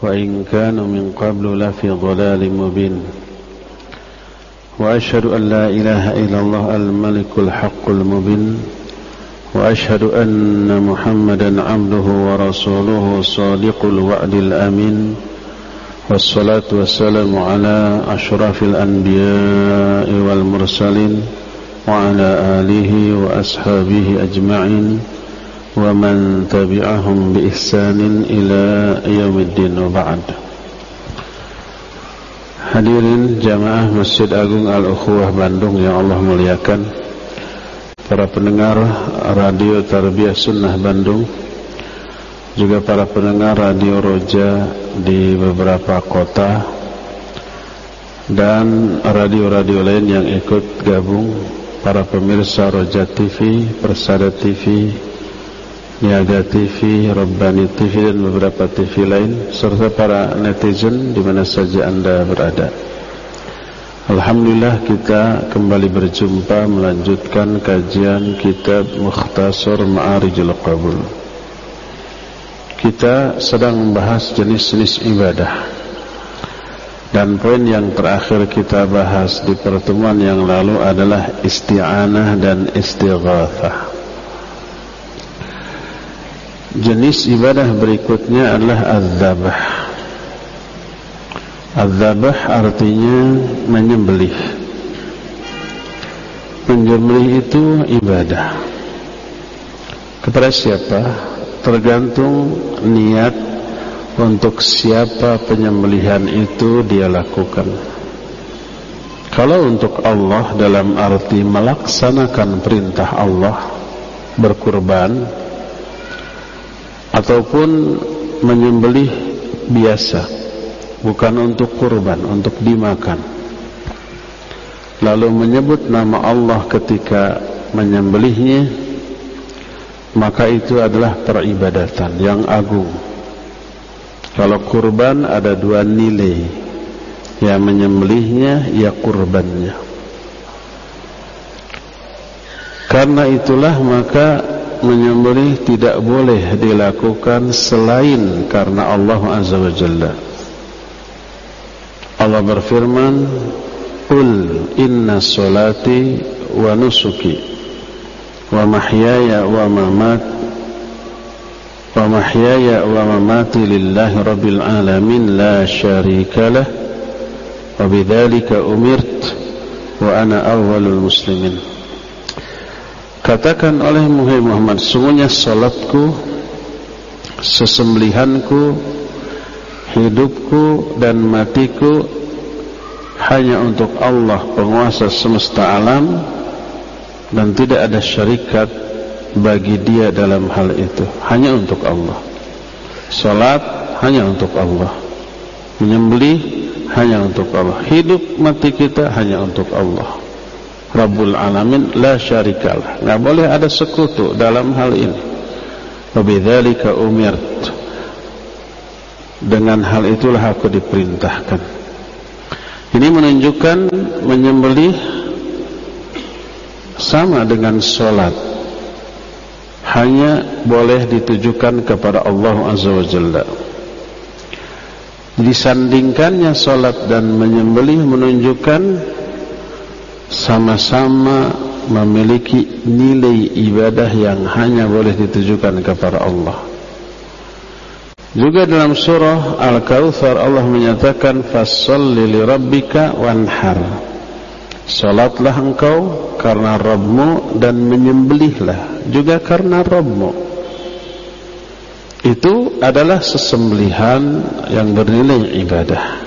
وإن كانوا من قبل لفي ضلال مبين وأشهد أن لا إله إلا الله الملك الحق المبين وأشهد أن محمدا عبده ورسوله صادق الوعد الأمين والصلاة والسلام على أشرف الأنبياء والمرسلين وعلى آله وأصحابه أجمعين ومن تبعهم بإحسان إلى يوم الدين وبعد. Hadirin jamaah Masjid Agung Al-Ukhuwah Bandung yang Allah muliakan, para pendengar Radio Tarbiyah Sunnah Bandung, juga para pendengar Radio Roja di beberapa kota dan radio-radio lain yang ikut gabung, para pemirsa Roja TV, Persada TV, Niaga TV, Rabbani TV dan beberapa TV lain, serta para netizen di mana saja Anda berada. Alhamdulillah kita kembali berjumpa melanjutkan kajian kitab Mukhtasar Ma'arijul Qabul. Kita sedang membahas jenis-jenis ibadah, dan poin yang terakhir kita bahas di pertemuan yang lalu adalah isti'anah dan istighatsah. Jenis ibadah berikutnya adalah az-zabah. Az-zabah artinya menyembelih. Menyembelih itu ibadah. Kepada siapa? Tergantung niat untuk siapa penyembelihan itu dia lakukan. Kalau untuk Allah dalam arti melaksanakan perintah Allah, berkurban, ataupun menyembelih biasa, bukan untuk kurban, untuk dimakan, lalu menyebut nama Allah ketika menyembelihnya, maka itu adalah peribadatan yang agung. Kalau kurban ada dua nilai, ya menyembelihnya, ya kurbannya. Karena itulah maka menyembelih tidak boleh dilakukan selain karena Allah Azza wa Jalla. Allah berfirman, "Qul inna salati wa nusuki wa mahyaya wa mamati lillahi rabbil alamin la syarika lah wa bidzalika umirt wa ana awwalul muslimin." Katakan oleh Muhammad, sungguhnya salatku, sesembelihanku, hidupku dan matiku hanya untuk Allah penguasa semesta alam, dan tidak ada syarikat bagi dia dalam hal itu. Hanya untuk Allah. Salat hanya untuk Allah. Menyembelih hanya untuk Allah. Hidup mati kita hanya untuk Allah Rabbul Alamin, la syarikalah. Nggak boleh ada sekutu dalam hal ini. Wabidzalika umirt. Dengan hal itulah aku diperintahkan. Ini menunjukkan menyembelih sama dengan sholat, hanya boleh ditujukan kepada Allah Azza wa Jalla. Disandingkannya sholat dan menyembelih menunjukkan sama-sama memiliki nilai ibadah yang hanya boleh ditujukan kepada Allah. Juga dalam surah Al-Kautsar Allah menyatakan, "Fasholli li rabbika wanhar." Salatlah engkau karena Rabbmu dan menyembelihlah juga karena Rabbmu. Itu adalah sesembelihan yang bernilai ibadah.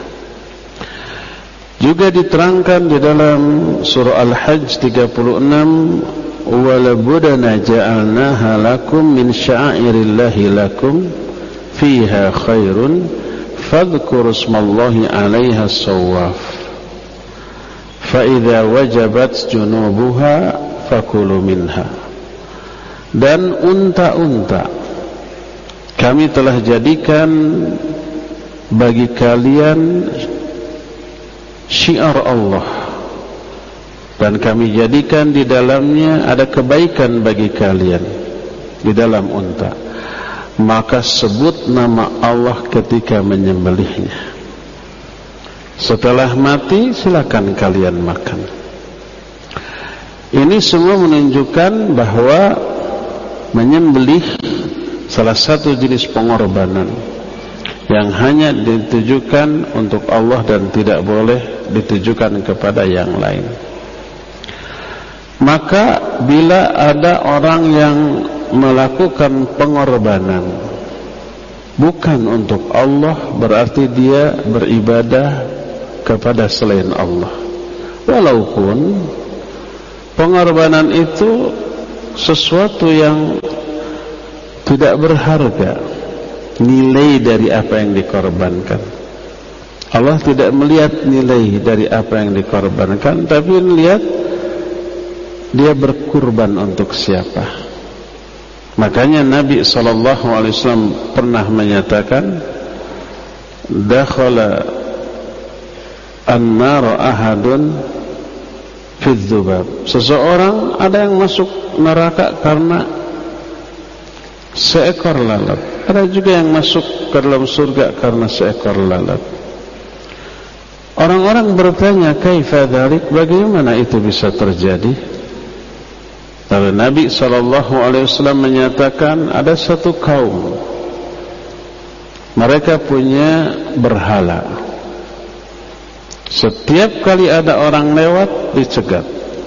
Juga diterangkan di dalam surah Al-Hajj 36, "Wala budana ja'alnaha lakum min sya'airillahi lakum fiha khairun fadhkuru ismallahi 'alaiha shawwaf fa idza wajabat junubuha fakulu minha." Dan unta-unta kami telah jadikan bagi kalian syiar Allah, dan kami jadikan di dalamnya ada kebaikan bagi kalian di dalam unta. maka sebut nama Allah ketika menyembelihnya. Setelah mati silakan kalian makan. Ini semua menunjukkan bahwa menyembelih salah satu jenis pengorbanan yang hanya ditujukan untuk Allah dan tidak boleh ditujukan kepada yang lain. Maka bila ada orang yang melakukan pengorbanan bukan untuk Allah, berarti dia beribadah kepada selain Allah. Walaupun pengorbanan itu sesuatu yang tidak berharga, nilai dari apa yang dikorbankan. Allah tidak melihat nilai dari apa yang dikorbankan, tapi melihat dia berkurban untuk siapa. Makanya Nabi SAW pernah menyatakan, dakhala an-nar ahadun fi dzubab. Seseorang ada yang masuk neraka karena seekor lalat. Ada juga yang masuk ke dalam surga karena seekor lalat. Orang-orang bertanya, kaifa dzalik? Bagaimana itu bisa terjadi? Lalu Nabi SAW menyatakan, ada satu kaum, mereka punya berhala. Setiap kali ada orang lewat dicegat.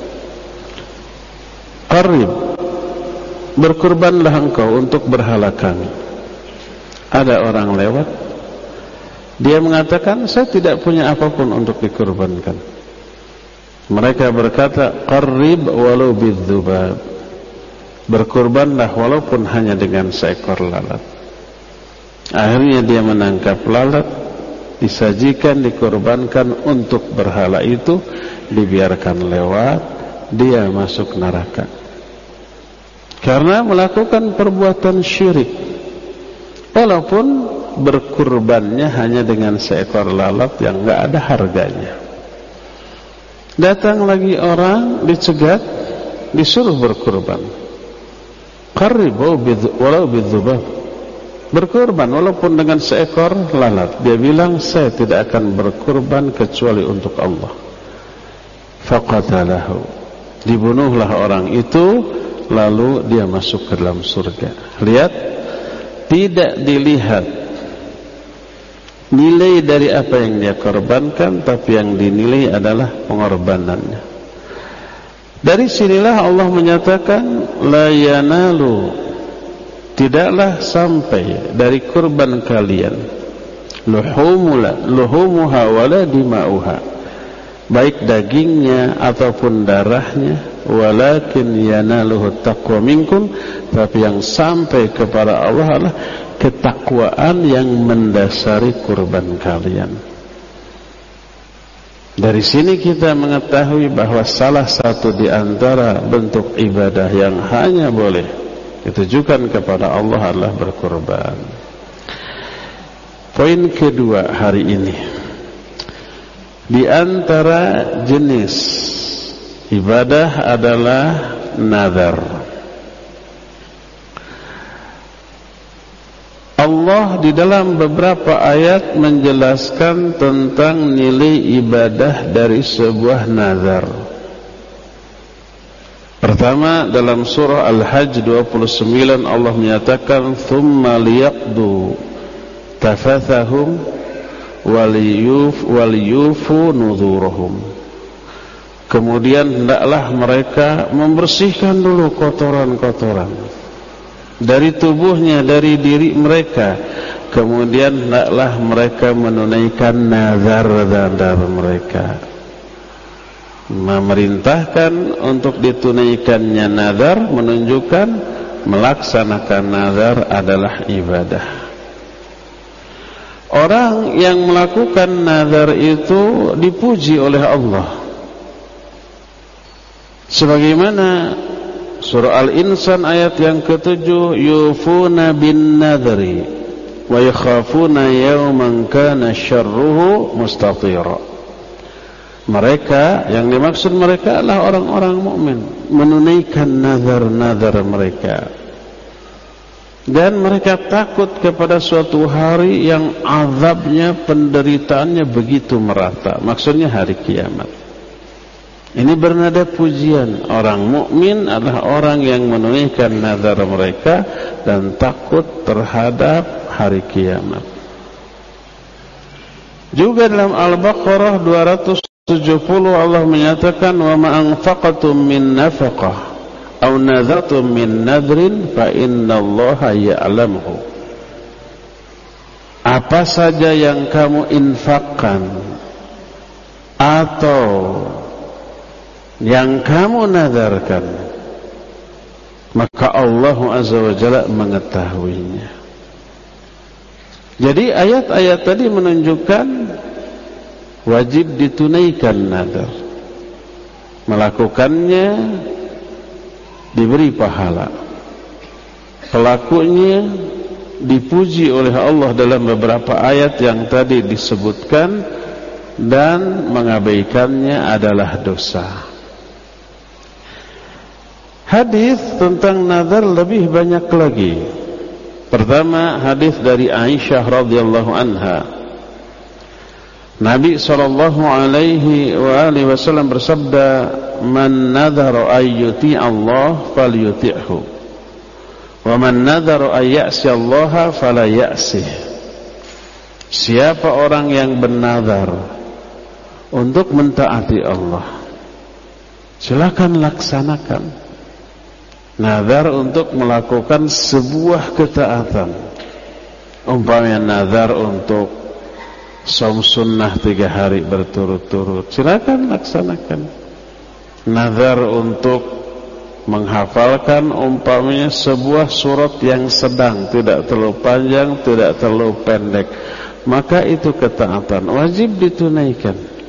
Qarib, berkurbanlah engkau untuk berhala kami. Ada orang lewat, dia mengatakan, saya tidak punya apapun untuk dikurbankan. Mereka berkata, qarib walau bidzubab, berkurbanlah walaupun hanya dengan seekor lalat. Akhirnya dia menangkap lalat, disajikan, dikurbankan untuk berhala itu, dibiarkan lewat, dia masuk neraka karena melakukan perbuatan syirik. Walaupun berkurbannya hanya dengan seekor lalat yang enggak ada harganya. Datang lagi orang, dicegat, disuruh berkurban. Qarib walau bidzubab, berkurban walaupun dengan seekor lalat. Dia bilang, saya tidak akan berkurban kecuali untuk Allah. Faqatalahu, dibunuhlah orang itu, lalu dia masuk ke dalam surga. Lihat, tidak dilihat nilai dari apa yang dia korbankan, tapi yang dinilai adalah pengorbanannya. Dari sinilah Allah menyatakan, la yanalu, tidaklah sampai dari kurban kalian, luhumuha wala dima'uha, baik dagingnya ataupun darahnya, walakin yanaluhu taqwa minkum, tapi yang sampai kepada Allah adalah ketakwaan yang mendasari kurban kalian. Dari sini kita mengetahui bahwa salah satu di antara bentuk ibadah yang hanya boleh ditujukan kepada Allah adalah berkurban. Poin kedua hari ini, di antara jenis ibadah adalah nazar. Allah di dalam beberapa ayat menjelaskan tentang nilai ibadah dari sebuah nazar. Pertama, dalam surah Al-Hajj 29 Allah menyatakan, thumma liyaqdu tafathahum waliyufu nuzurahum. Kemudian hendaklah mereka membersihkan dulu kotoran-kotoran dari tubuhnya, dari diri mereka. Kemudian hendaklah mereka menunaikan nazar-nazar mereka. Memerintahkan untuk ditunaikannya nazar menunjukkan melaksanakan nazar adalah ibadah. Orang yang melakukan nazar itu dipuji oleh Allah. Sebagaimana surah Al-Insan ayat yang ke-7, yufuna bin nadhri wa yakhafuna yawman kana syarruhu mustatira. Mereka, yang dimaksud mereka adalah orang-orang mukmin, menunaikan nazar-nazar mereka. Dan mereka takut kepada suatu hari yang azabnya, penderitaannya begitu merata. Maksudnya hari kiamat. Ini bernada pujian. Orang mukmin adalah orang yang menunaikan nazar mereka dan takut terhadap hari kiamat. Juga dalam Al-Baqarah 270 Allah menyatakan, wa ma anfaqtum min nafaqah aw nadhartum min nadrin fa innallaha ya'lamuhu. Apa saja yang kamu infakkan atau yang kamu nadarkan, maka Allah Azza wa Jalla mengetahuinya. Jadi ayat-ayat tadi menunjukkan wajib ditunaikan nadar. Melakukannya diberi pahala. Pelakunya dipuji oleh Allah dalam beberapa ayat yang tadi disebutkan, dan mengabaikannya adalah dosa. Hadis tentang nazar lebih banyak lagi. Pertama, hadis dari Aisyah radhiyallahu anha. Nabi SAW bersabda, man nadhara ayyuti Allah falyuti'hu, wa man nadhara ayyasi Allah fala ya'sih. Siapa orang yang bernazar untuk mentaati Allah, silakan laksanakan. Nazar untuk melakukan sebuah ketaatan, umpamanya nazar untuk shaum sunnah 3 hari berturut-turut, silakan laksanakan. Nazar untuk menghafalkan umpamanya sebuah surat yang sedang, tidak terlalu panjang, tidak terlalu pendek, maka itu ketaatan, wajib ditunaikan.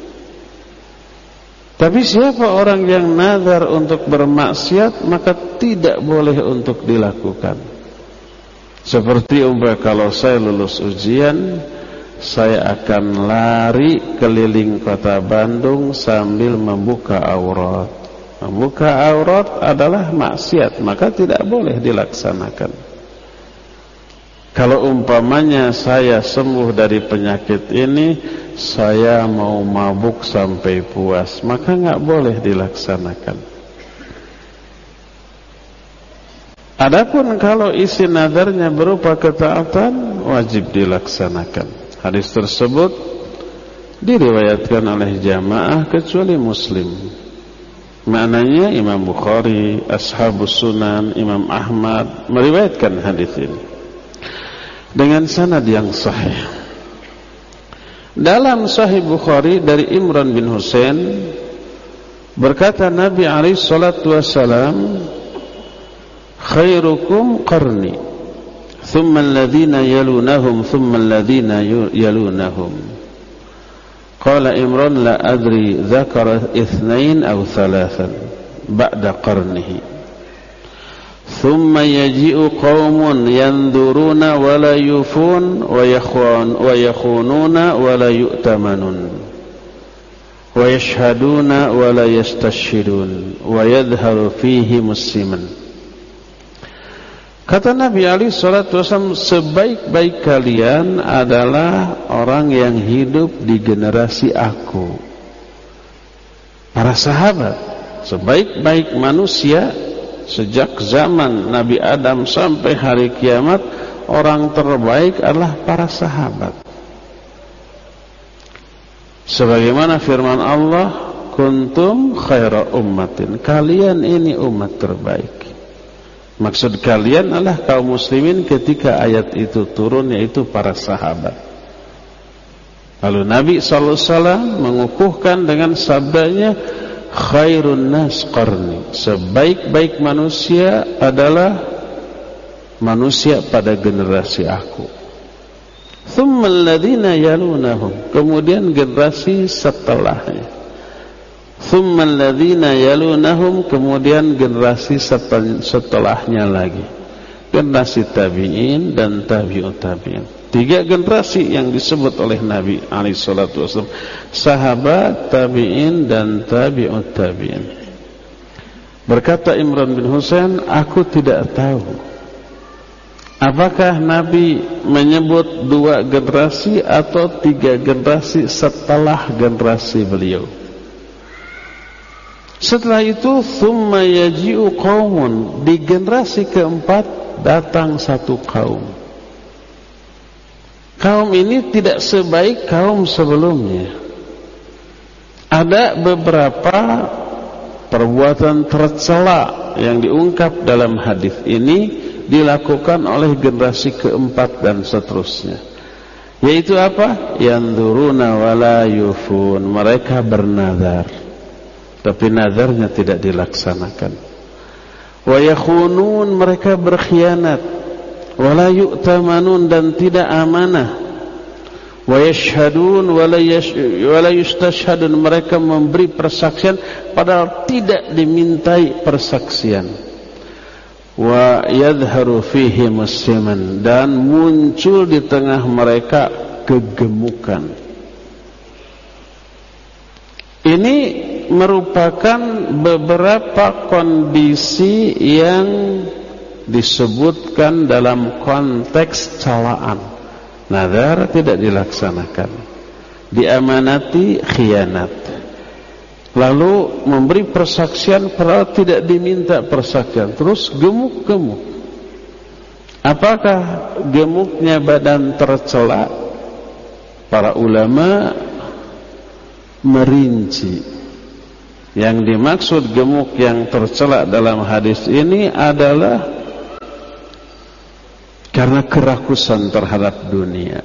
Tapi siapa orang yang nazar untuk bermaksiat, maka tidak boleh untuk dilakukan. Seperti umpamanya, kalau saya lulus ujian, saya akan lari keliling kota Bandung sambil membuka aurat. Membuka aurat adalah maksiat, maka tidak boleh dilaksanakan. Kalau umpamanya saya sembuh dari penyakit ini, saya mau mabuk sampai puas, maka nggak boleh dilaksanakan. Adapun kalau isi nadarnya berupa ketaatan, wajib dilaksanakan. Hadis tersebut diriwayatkan oleh jamaah kecuali Muslim. Maknanya Imam Bukhari, Ashabus Sunan, Imam Ahmad meriwayatkan hadis ini dengan sanad yang sahih. Dalam Sahih Bukhari dari Imran bin Husain, berkata Nabi alaihi salatu wassalam, khairukum qarni, thumma alladhina yalunahum, thumma alladhina yalunahum. Qala Imran, la adri dzakara 2 aw 3 ba'da qarnihi. Thumma yaji'u qaumun yanduruna wa la yufun wa yakhununa wa la yu'tamanun wa yashhaduna wa la yastashhidun wa yadhharu fihi musliman. Kata Nabi alaihi salatu wasallam, sebaik-baik kalian adalah orang yang hidup di generasi aku. Para sahabat, sebaik-baik manusia sejak zaman Nabi Adam sampai hari kiamat, orang terbaik adalah para sahabat. Sebagaimana firman Allah, kuntum khaira ummatin, kalian ini umat terbaik. Maksud kalian adalah kaum muslimin ketika ayat itu turun, yaitu para sahabat. Lalu Nabi SAW mengukuhkan dengan sabdanya, khairun nas qarni, sebaik-baik manusia adalah manusia pada generasi aku. Thumma alladhina yalunahum, kemudian generasi setelahnya. Thumma alladhina yalunahum, kemudian generasi setelahnya lagi. Generasi tabi'in dan tabi'ut tabi'in. 3 generasi yang disebut oleh Nabi alaihi salatu wasallam, sahabat, tabi'in dan tabi'ut tabi'in. Berkata Imran bin Husain, aku tidak tahu Apakah Nabi menyebut 2 generasi atau 3 generasi setelah generasi beliau? Setelah itu thumma yaji'u qaumun, di generasi keempat datang satu kaum. Kaum ini tidak sebaik kaum sebelumnya. Ada beberapa perbuatan tercela yang diungkap dalam hadis ini dilakukan oleh generasi keempat dan seterusnya. Yaitu apa? Yanzuruna wala yufun, mereka bernazar tapi nazarnya tidak dilaksanakan. Wa yakhunun, mereka berkhianat. Wala yu'tamanun, dan tidak amanah. Wa yashhadun wala yustashhadun, mereka memberi persaksian padahal tidak dimintai persaksian. Wa yadhharu fihi musliman, dan muncul di tengah mereka kegemukan. Ini merupakan beberapa kondisi yang disebutkan dalam konteks celaan. Nazar tidak dilaksanakan, diamanati khianat, lalu memberi persaksian padahal tidak diminta persaksian, terus gemuk-gemuk. Apakah gemuknya badan tercela? Para ulama merinci. Yang dimaksud gemuk yang tercela dalam hadis ini adalah karena kerakusan terhadap dunia.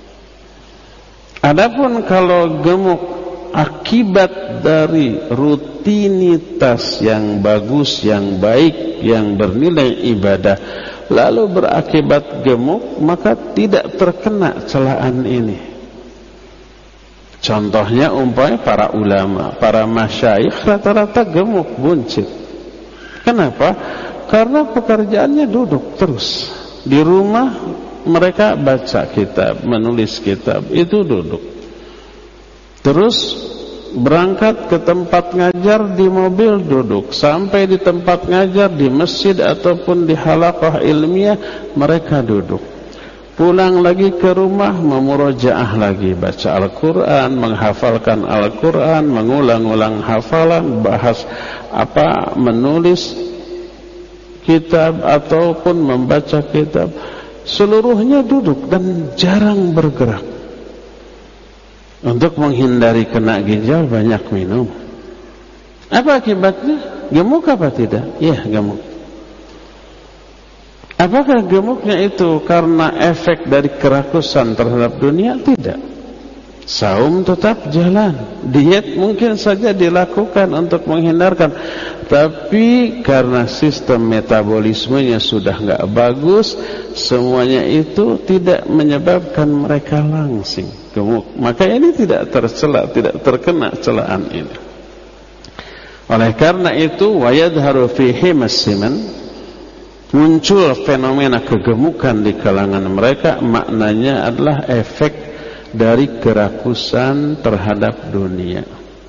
Adapun kalau gemuk akibat dari rutinitas yang bagus, yang baik, yang bernilai ibadah, lalu berakibat gemuk, maka tidak terkena celaan ini. Contohnya umpamanya para ulama, para masyayikh rata-rata gemuk, buncit. Kenapa? Karena pekerjaannya duduk terus. Di rumah mereka baca kitab, menulis kitab, itu duduk. Terus berangkat ke tempat ngajar, di mobil duduk. Sampai di tempat ngajar, di masjid ataupun di halaqah ilmiah, mereka duduk. Pulang lagi ke rumah, memurojaah lagi, baca Al-Quran, menghafalkan Al-Quran, mengulang-ulang hafalan, bahas menulis kitab ataupun membaca kitab. Seluruhnya duduk dan jarang bergerak. Untuk menghindari kena ginjal, banyak minum. Apa akibatnya? Gemuk apa tidak? Ya, gemuk. Apakah gemuknya itu karena efek dari kerakusan terhadap dunia? Tidak. Saum tetap jalan, diet mungkin saja dilakukan untuk menghindarkan, tapi karena sistem metabolismenya sudah enggak bagus, semuanya itu tidak menyebabkan mereka langsing gemuk. Maka ini tidak tercela, tidak terkena celaan ini. Oleh karena itu, wayadharu fihi masiman, muncul fenomena kegemukan di kalangan mereka, maknanya adalah efek dari kerakusan terhadap dunia.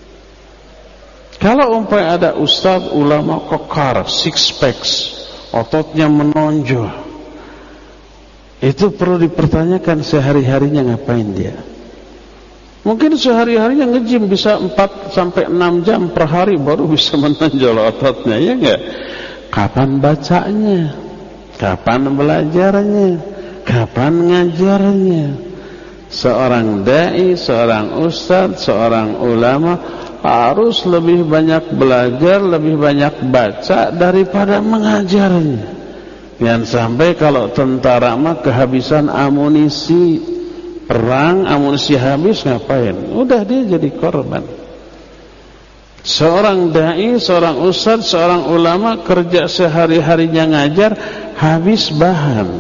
Kalau umpamanya ada ustaz ulama kekar, six packs, ototnya menonjol, itu perlu dipertanyakan sehari-harinya ngapain dia. Mungkin sehari-harinya nge-gym bisa 4 sampai 6 jam per hari baru bisa menonjol ototnya, ya enggak? Kapan bacanya? Kapan belajarnya? Kapan ngajarnya? Seorang dai, seorang ustadz, seorang ulama harus lebih banyak belajar, lebih banyak baca daripada mengajarnya. Jangan sampai kalau tentara mah kehabisan amunisi perang, amunisi habis ngapain? Udah dia jadi korban. Seorang dai, seorang ustadz, seorang ulama kerja sehari-harinya ngajar, habis bahan.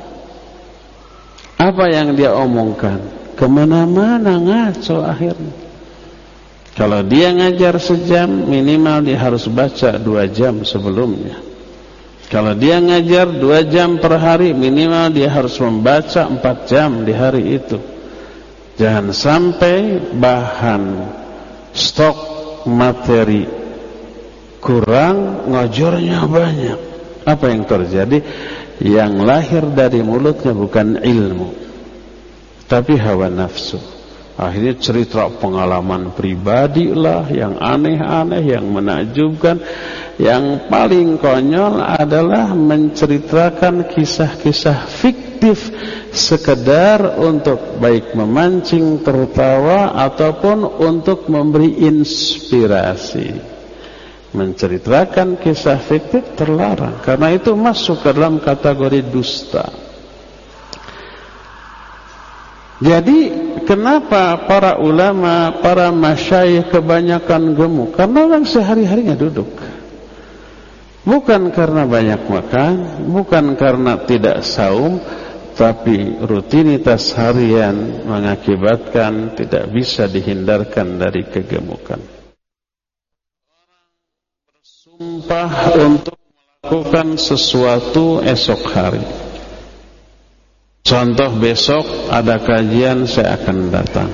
Apa yang dia omongkan? Kemana-mana ngaco akhirnya. Kalau dia ngajar sejam, minimal dia harus baca 2 jam sebelumnya. Kalau dia ngajar 2 jam per hari, minimal dia harus membaca 4 jam di hari itu. Jangan sampai bahan stok materi kurang, ngajarnya banyak. Apa yang terjadi? Yang lahir dari mulutnya bukan ilmu, tapi hawa nafsu. Akhirnya cerita pengalaman pribadi lah, yang aneh-aneh, yang menakjubkan. Yang paling konyol adalah menceritakan kisah-kisah fiktif sekedar untuk baik memancing tertawa ataupun untuk memberi inspirasi. Menceritakan kisah fiktif terlarang, karena itu masuk ke dalam kategori dusta. Jadi kenapa para ulama, para masyayikh kebanyakan gemuk? Karena orang sehari-harinya duduk. Bukan karena banyak makan, bukan karena tidak saum, tapi rutinitas harian mengakibatkan tidak bisa dihindarkan dari kegemukan. Bersumpah untuk melakukan sesuatu esok hari. Contoh, besok ada kajian, saya akan datang.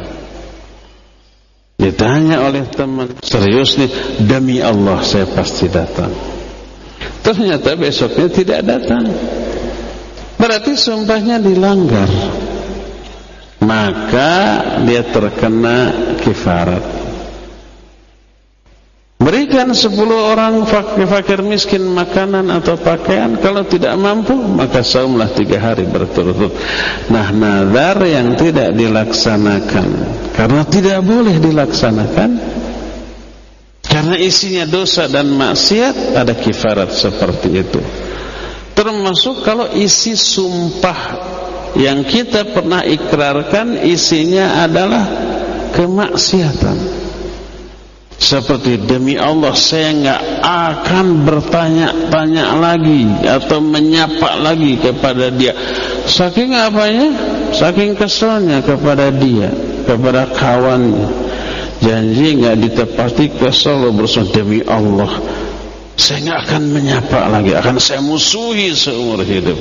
Ditanya oleh teman, serius nih, demi Allah saya pasti datang. Ternyata besoknya tidak datang. Berarti sumpahnya dilanggar. Maka dia terkena kifarat. Berikan 10 orang fakir miskin makanan atau pakaian. Kalau tidak mampu, maka saumlah 3 hari berturut-turut. Nah, nazar yang tidak dilaksanakan karena tidak boleh dilaksanakan, karena isinya dosa dan maksiat, ada kifarat seperti itu. Termasuk kalau isi sumpah yang kita pernah ikrarkan isinya adalah kemaksiatan. Seperti, demi Allah saya enggak akan bertanya-tanya lagi atau menyapa lagi kepada dia. Saking apanya? Saking keselnya kepada dia, kepada kawannya. Janji enggak ditepati, kesel, berusaha, demi Allah saya enggak akan menyapa lagi, akan saya musuhi seumur hidup.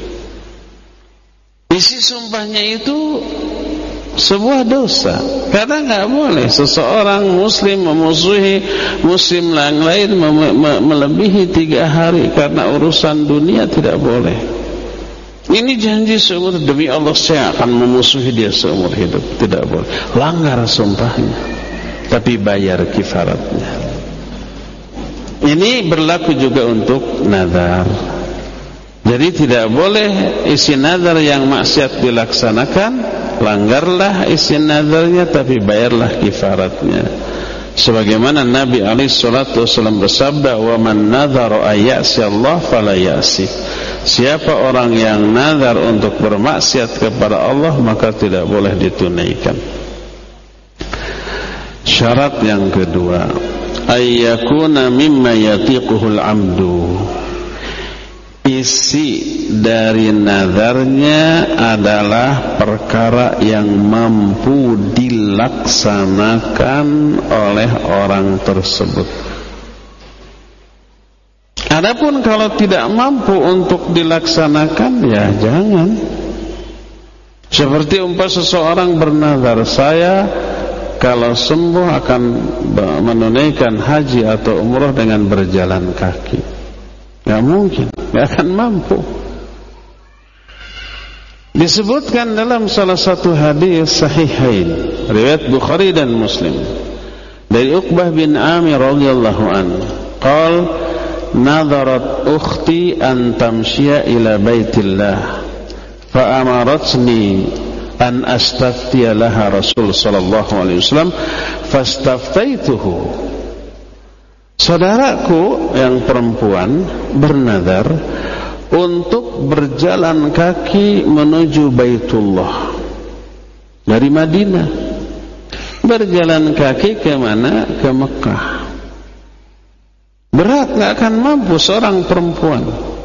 Isi sumpahnya itu sebuah dosa. Karena enggak boleh seseorang muslim memusuhi muslim yang lain melebihi 3 hari karena urusan dunia, tidak boleh. Ini janji seumur, demi Allah saya akan memusuhi dia seumur hidup, tidak boleh. Langgar sumpahnya, tapi bayar kifaratnya. Ini berlaku juga untuk nazar. Jadi tidak boleh isi nazar yang maksiat dilaksanakan, langgarlah isi nazarnya, tapi bayarlah kifaratnya. Sebagaimana Nabi SAW bersabda, "Wa man nadhara ayyasi Allah fala ya'si." Siapa orang yang nazar untuk bermaksiat kepada Allah, maka tidak boleh ditunaikan. Syarat yang kedua, ayyakuna mimma yatiquhul amdu. Isi dari nazarnya adalah perkara yang mampu dilaksanakan oleh orang tersebut. Adapun kalau tidak mampu untuk dilaksanakan, ya jangan. Seperti umpama seseorang bernazar, saya kalau sembuh akan menunaikan haji atau umrah dengan berjalan kaki. Gak mungkin, gak akan mampu. Disebutkan dalam salah satu hadis sahihain, riwayat Bukhari dan Muslim, dari Uqbah bin Amir radhiyallahu anhu, qal nadarat ukhti an tamshiya ila baitillah fa amaratni an astaftiya laha Rasul sallallahu alaihi wasallam fastaftaituhu. Saudaraku yang perempuan bernazar untuk berjalan kaki menuju Baitullah dari Madinah. Berjalan kaki ke mana? Ke Mekah. Berat, gak akan mampu seorang perempuan.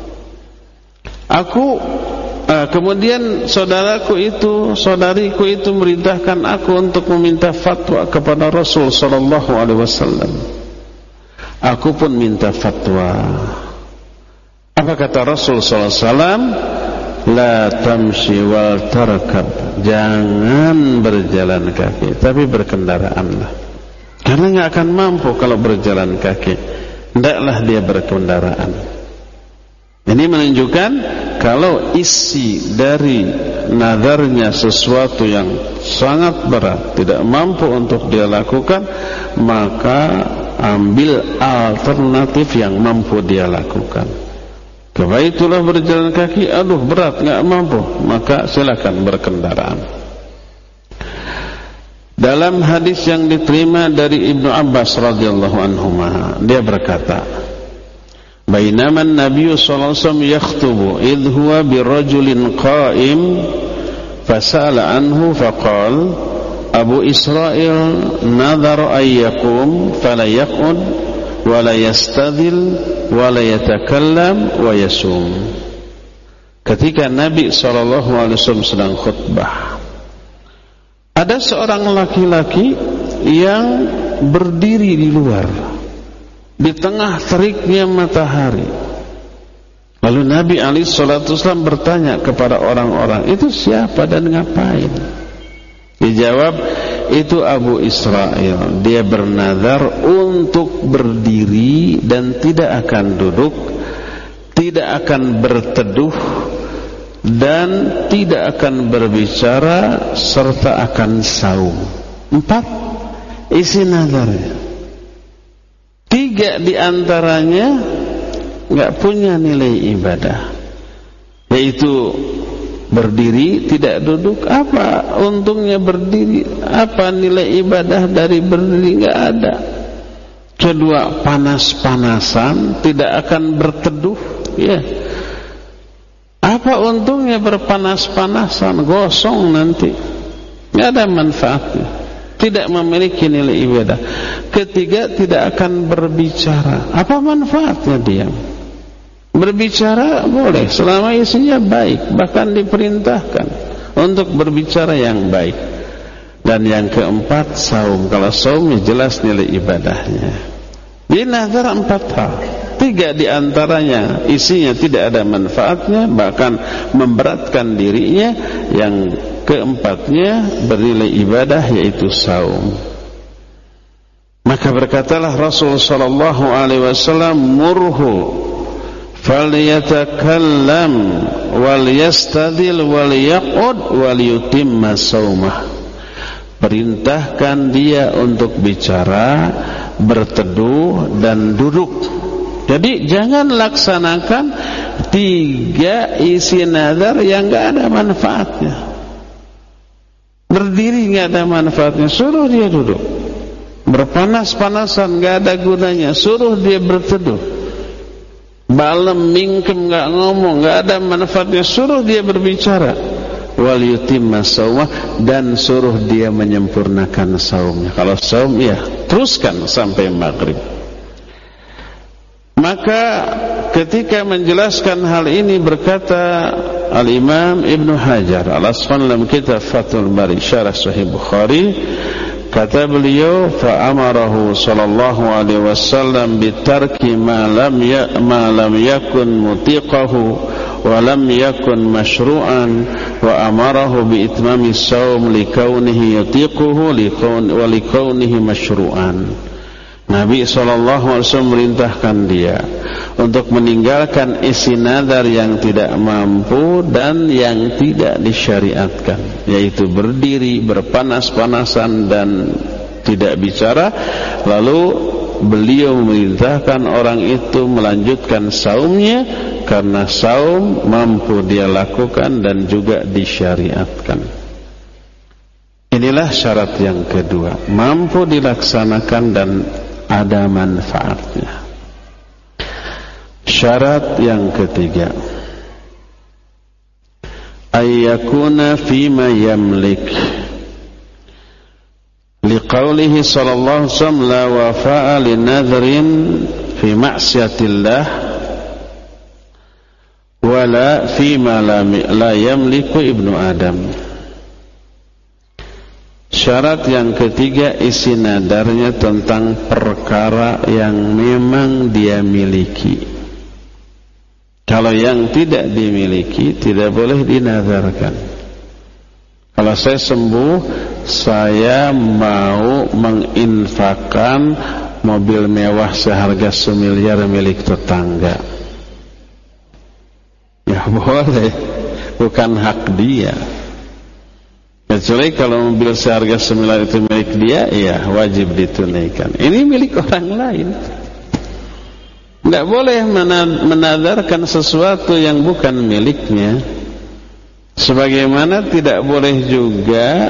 Kemudian saudariku itu merintahkan aku untuk meminta fatwa kepada Rasul sallallahu alaihi wasallam. Aku pun minta fatwa. Apa kata Rasul sallallahu alaihi wasallam? La tamshi wal tarkab. Jangan berjalan kaki, tapi berkendaraanlah. Karena enggak akan mampu kalau berjalan kaki. Hendaklah dia berkendaraan. Ini menunjukkan kalau isi dari nadarnya sesuatu yang sangat berat, tidak mampu untuk dia lakukan, maka ambil alternatif yang mampu dia lakukan. Kebaitulah berjalan kaki, aduh berat, nggak mampu, maka silakan berkendaraan. Dalam hadis yang diterima dari Ibnu Abbas radhiyallahu anhuma, dia berkata, "Bainama an-nabiy sallallahu alaihi wasallam yakhutubu idh huwa birajulin qa'im fasala anhu faqala Abu Israil nadhara ay yaqum fala yaq'ud wa la yastadil wa la yatakallam wa yasum." Ketika Nabi sallallahu alaihi wasallam sedang khutbah, ada seorang laki-laki yang berdiri di luar di tengah teriknya matahari. Lalu Nabi alaihi salatu wasallam bertanya kepada orang-orang, itu siapa dan ngapain? Dijawab, itu Abu Israil. Dia bernazar untuk berdiri dan tidak akan duduk, tidak akan berteduh, dan tidak akan berbicara, serta akan saum. 4 isi nazarnya. 3 diantaranya nggak punya nilai ibadah, yaitu berdiri tidak duduk. Apa untungnya berdiri? Apa nilai ibadah dari berdiri? Nggak ada. Kedua, panas-panasan, tidak akan berteduh, ya. Apa untungnya berpanas-panasan, gosong nanti, nggak ada manfaatnya, tidak memiliki nilai ibadah. Ketiga, tidak akan berbicara. Apa manfaatnya diam? Berbicara boleh selama isinya baik, bahkan diperintahkan untuk berbicara yang baik. Dan yang keempat, saum. Kalau saum jelas nilai ibadahnya. Di nazar 4 hal. 3 diantaranya isinya tidak ada manfaatnya, bahkan memberatkan dirinya. Yang keempatnya bernilai ibadah, yaitu saum. Maka berkatalah Rasul sallallahu alaihi wasallam, murhu falyatakallam wal yastadil wal yaqud wal yutimma saumah. Perintahkan dia untuk bicara, berteduh, dan duduk. Jadi jangan laksanakan 3 isi nazar yang gak ada manfaatnya. Berdiri gak ada manfaatnya, suruh dia duduk. Berpanas-panasan gak ada gunanya, suruh dia berteduh. Balem mingkem gak ngomong, gak ada manfaatnya, suruh dia berbicara. Wal yutimma saumah, dan suruh dia menyempurnakan saumnya. Kalau saum, ya teruskan sampai maghrib. Maka ketika menjelaskan hal ini berkata Al-Imam Ibn Hajar Al-Asqalani dalam kitab Fathul Bari Syarah Sahih Bukhari, kata beliau, fa'amarahu sallallahu alaihi wasallam bitarki ma lam yakun mutiqahu wa lam yakun mashru'an wa amarahu bi itmami saum likaunihi yutiquhu wa likaunihi mashru'an. Nabi SAW merintahkan dia untuk meninggalkan isi nazar yang tidak mampu dan yang tidak disyariatkan, yaitu berdiri, berpanas-panasan, dan tidak bicara. Lalu beliau memerintahkan orang itu melanjutkan saumnya, karena saum mampu dia lakukan dan juga disyariatkan. Inilah syarat yang kedua, mampu dilaksanakan dan ada manfaatnya. Syarat yang ketiga, ayyakuna fima yamlik, liqaulihi sallallahu alaihi wasallam, la wafa'a linadhrin fi ma'siyatillah wala fima la yamliku ibnu Adam. Syarat yang ketiga, isi nadarnya tentang perkara yang memang dia miliki. Kalau yang tidak dimiliki, tidak boleh dinadarkan. Kalau saya sembuh, saya mau menginfakkan mobil mewah seharga 1 miliar milik tetangga. Ya, Nggak boleh, bukan hak dia. Kecuali kalau mobil seharga semiliar itu milik dia, ya wajib ditunaikan. Ini milik orang lain. Nggak boleh menadarkan sesuatu yang bukan miliknya. Sebagaimana tidak boleh juga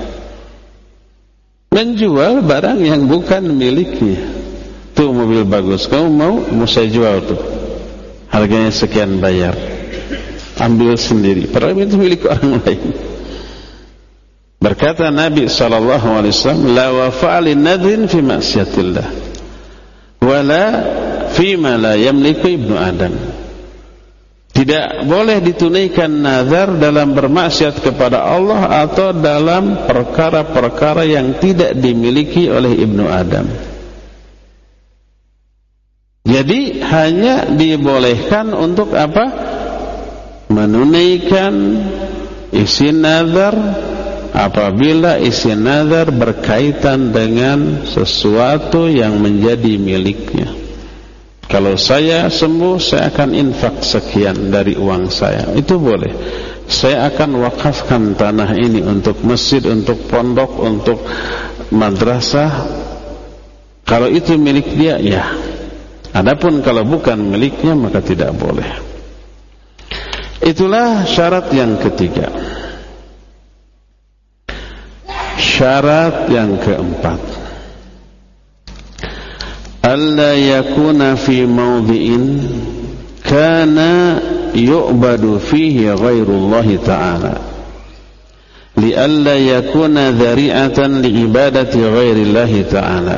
menjual barang yang bukan miliknya. Tuh mobil bagus, kamu mau saya jual tuh, harganya sekian, bayar, ambil sendiri, padahal itu milik orang lain. Berkata Nabi SAW, la wafa'a linadrin fi ma'siyatillah wala fima la yamliku ibnu Adam. Tidak boleh ditunaikan nazar dalam bermaksiat kepada Allah atau dalam perkara-perkara yang tidak dimiliki oleh ibnu Adam. Jadi hanya dibolehkan untuk apa? Menunaikan isi nazar apabila isi nazar berkaitan dengan sesuatu yang menjadi miliknya. Kalau saya sembuh, saya akan infak sekian dari uang saya, itu boleh. Saya akan wakafkan tanah ini untuk masjid, untuk pondok, untuk madrasah. Kalau itu milik dia, ya. Adapun kalau bukan miliknya, maka tidak boleh. Itulah syarat yang ketiga. Syarat yang keempat, alla yakuna fi mawdi'in kana yu'badu fihi ghairullahi ta'ala li'alla yakuna dhari'atan li'ibadati ghairillahi ta'ala.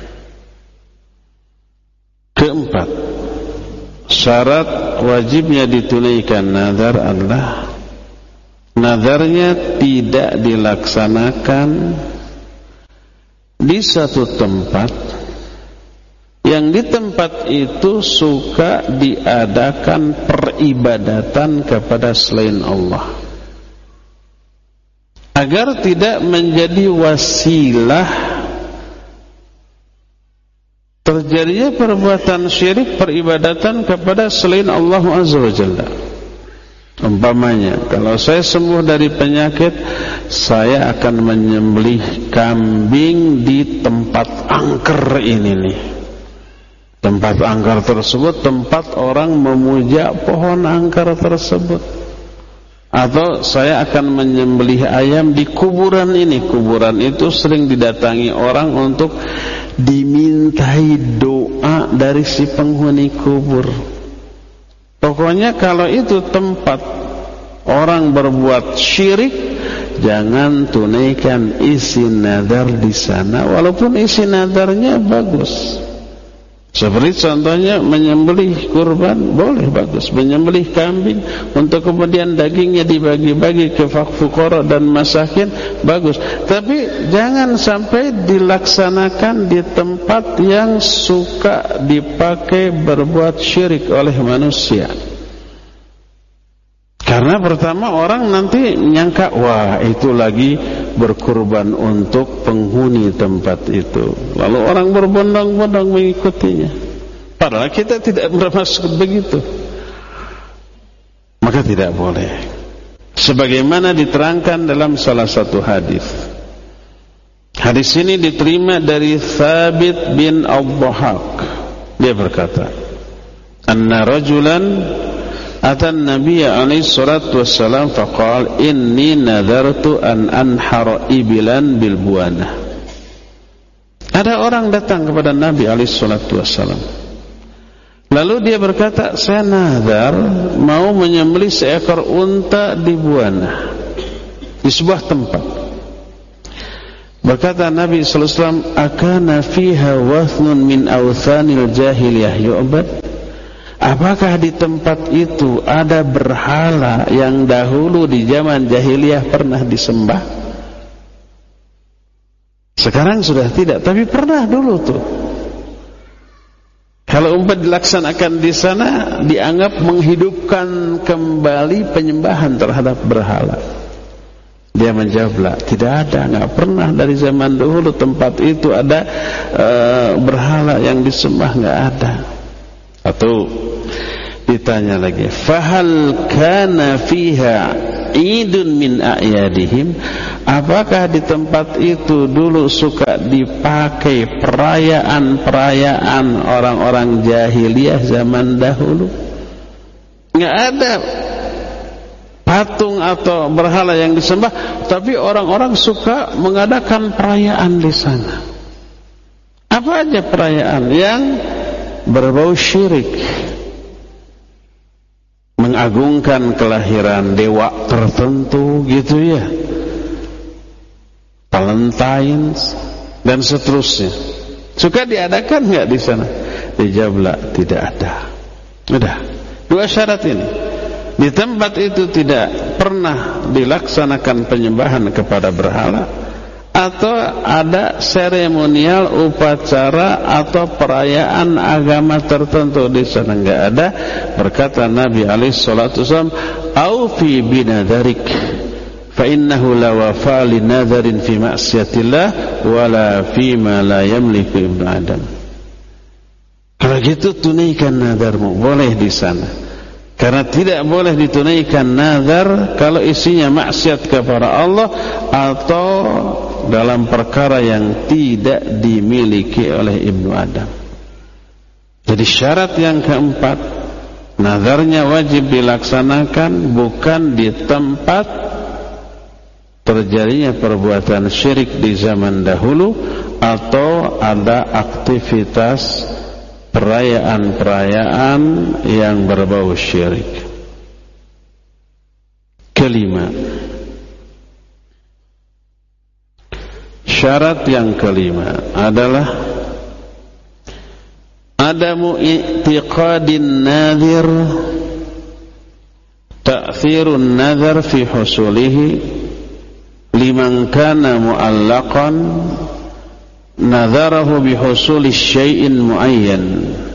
Keempat, syarat wajibnya ditunaikan nazar adalah nazarnya tidak dilaksanakan di satu tempat yang di tempat itu suka diadakan peribadatan kepada selain Allah, agar tidak menjadi wasilah terjadinya perbuatan syirik, peribadatan kepada selain Allah Azza wa Jalla. Umpamanya, kalau saya sembuh dari penyakit, saya akan menyembelih kambing di tempat angker ini nih. Tempat angker tersebut tempat orang memuja pohon angker tersebut. Atau saya akan menyembelih ayam di kuburan ini. Kuburan itu sering didatangi orang untuk dimintai doa dari si penghuni kubur. Pokoknya kalau itu tempat orang berbuat syirik, jangan tunaikan isi nazar di sana, walaupun isi nazarnya bagus. Seperti contohnya menyembelih kurban, boleh, bagus. Menyembelih kambing untuk kemudian dagingnya dibagi-bagi ke fuqara dan masakin, bagus. Tapi jangan sampai dilaksanakan di tempat yang suka dipakai berbuat syirik oleh manusia. Karena pertama orang nanti menyangka, wah itu lagi berkurban untuk penghuni tempat itu. Lalu orang berbondong-bondong mengikutinya. Padahal kita tidak bermaksud begitu. Maka tidak boleh. Sebagaimana diterangkan dalam salah satu hadis. Hadis ini diterima dari Thabit bin Al-Dhahak. Dia berkata, anna rajulan atan Nabiya alaihi salatu wassalam faqal inni nadartu an anhara ibilan bil buana. Ada orang datang kepada Nabi alaihi salatu wassalam. Lalu dia berkata, saya nazar mau menyembelih seekor unta di Buana, di sebuah tempat. Berkata Nabi sallallahu alaihi wasallam, akana fiha wathnun min awthanil jahiliyah yu'bad? Apakah di tempat itu ada berhala yang dahulu di zaman jahiliyah pernah disembah? Sekarang sudah tidak, tapi pernah dulu tuh. Kalau umpah dilaksanakan di sana, dianggap menghidupkan kembali penyembahan terhadap berhala. Dia menjawab, tidak ada, nggak pernah dari zaman dahulu tempat itu ada berhala yang disembah, nggak ada. Atau Ditanya lagi, fahal kana fiha idun min a'yadihim, apakah di tempat itu dulu suka dipakai perayaan-perayaan orang-orang jahiliyah zaman dahulu? Nggak ada patung atau berhala yang disembah, tapi orang-orang suka mengadakan perayaan di sana. Apa aja perayaan yang berbau syirik? Mengagungkan kelahiran dewa tertentu gitu ya, Valentines dan seterusnya. Suka diadakan nggak di sana? Dijawab tidak ada. Udah, dua syarat ini. Di tempat itu tidak pernah dilaksanakan penyembahan kepada berhala, atau ada seremonial, upacara atau perayaan agama tertentu di sana, enggak ada. Berkata Nabi alaihi salatu wasallam, "Aufi binadharik, fa innahu la wafa li nadharin fi ma'siyatillah wala fi ma la yamliku ibnu Adam." Kalau gitu tunaikan nadarmu, boleh di sana. Karena tidak boleh ditunaikan nazar kalau isinya maksiat kepada Allah atau dalam perkara yang tidak dimiliki oleh ibnu Adam. Jadi syarat yang keempat, nazarnya wajib dilaksanakan bukan di tempat terjadinya perbuatan syirik di zaman dahulu atau ada aktivitas perayaan-perayaan yang berbau syirik. Kelima, syarat yang kelima adalah adamu i'tiqadin nadhir ta'thirun nadhar fi husulihi liman kana mu'allaqan nadharahu bihusuli syai'in muayyan.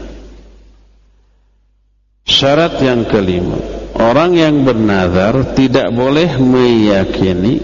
Syarat yang kelima, orang yang bernazar tidak boleh meyakini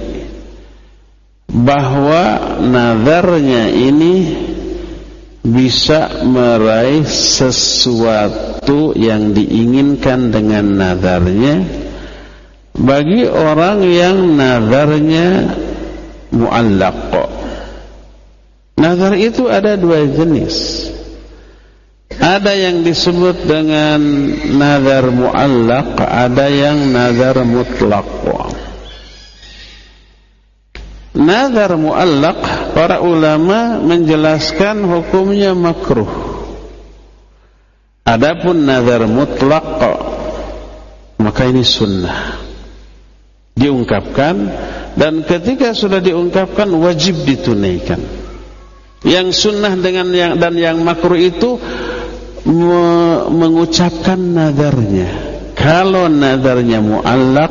bahwa nazarnya ini bisa meraih sesuatu yang diinginkan dengan nazarnya bagi orang yang nazarnya mu'allaq. Nazar itu ada dua jenis. Ada yang disebut dengan nazar mu'allaq, ada yang nazar mutlaq. Nazar mu'allaq, para ulama menjelaskan hukumnya makruh. Adapun nazar mutlaq, maka ini sunnah. Diungkapkan, dan ketika sudah diungkapkan wajib ditunaikan. Yang sunnah dan yang makruh itu mengucapkan nadarnya. Kalau nadarnya mu'allaq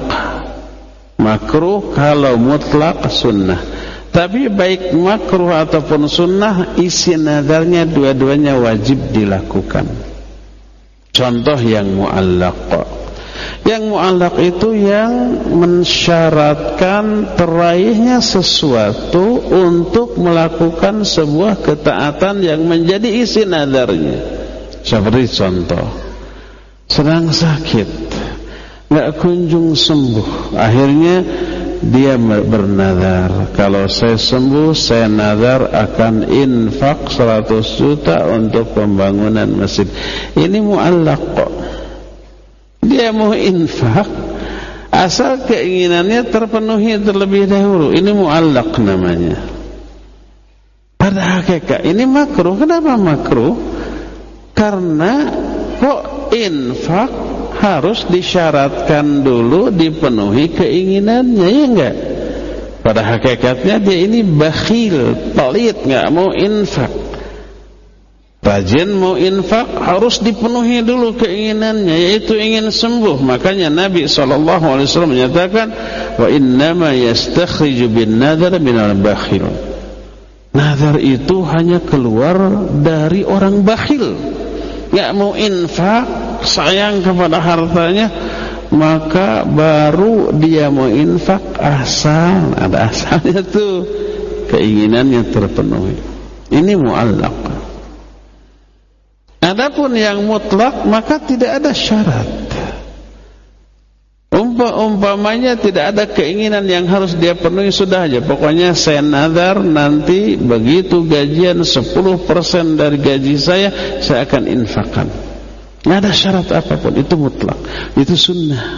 makruh, kalau mutlak sunnah. Tapi baik makruh ataupun sunnah, isi nadarnya dua-duanya wajib dilakukan. Contoh yang mu'allaq. Yang mu'allaq itu yang mensyaratkan teraihnya sesuatu untuk melakukan sebuah ketaatan yang menjadi isi nadarnya. Seperti contoh, sedang sakit, gak kunjung sembuh, akhirnya dia bernazar, kalau saya sembuh saya nazar akan infak 100 juta untuk pembangunan masjid. Ini mu'allaq kok. Dia mau infak asal keinginannya terpenuhi terlebih dahulu. Ini mu'allaq namanya. Pada hakikat ini makruh. Kenapa makruh? Karena kok infak harus disyaratkan dulu dipenuhi keinginannya, ya enggak? Pada hakikatnya dia ini bakhil, pelit, enggak mau infak. Rajin mau infak harus dipenuhi dulu keinginannya, yaitu ingin sembuh. Makanya Nabi SAW menyatakan, wa innama yastakhriju bin nadhar minal bakhil. Nazar itu hanya keluar dari orang bakhil, nggak mau infak, sayang kepada hartanya, maka baru dia mau infak asal ada asalnya tuh keinginannya terpenuhi. Ini mu'allaq. Adapun yang mutlak maka tidak ada syarat. Umpamanya tidak ada keinginan yang harus dia penuhi, sudah aja pokoknya saya nazar nanti begitu gajian 10% dari gaji saya akan infakkan. Tidak ada syarat apapun, itu mutlak, itu sunnah.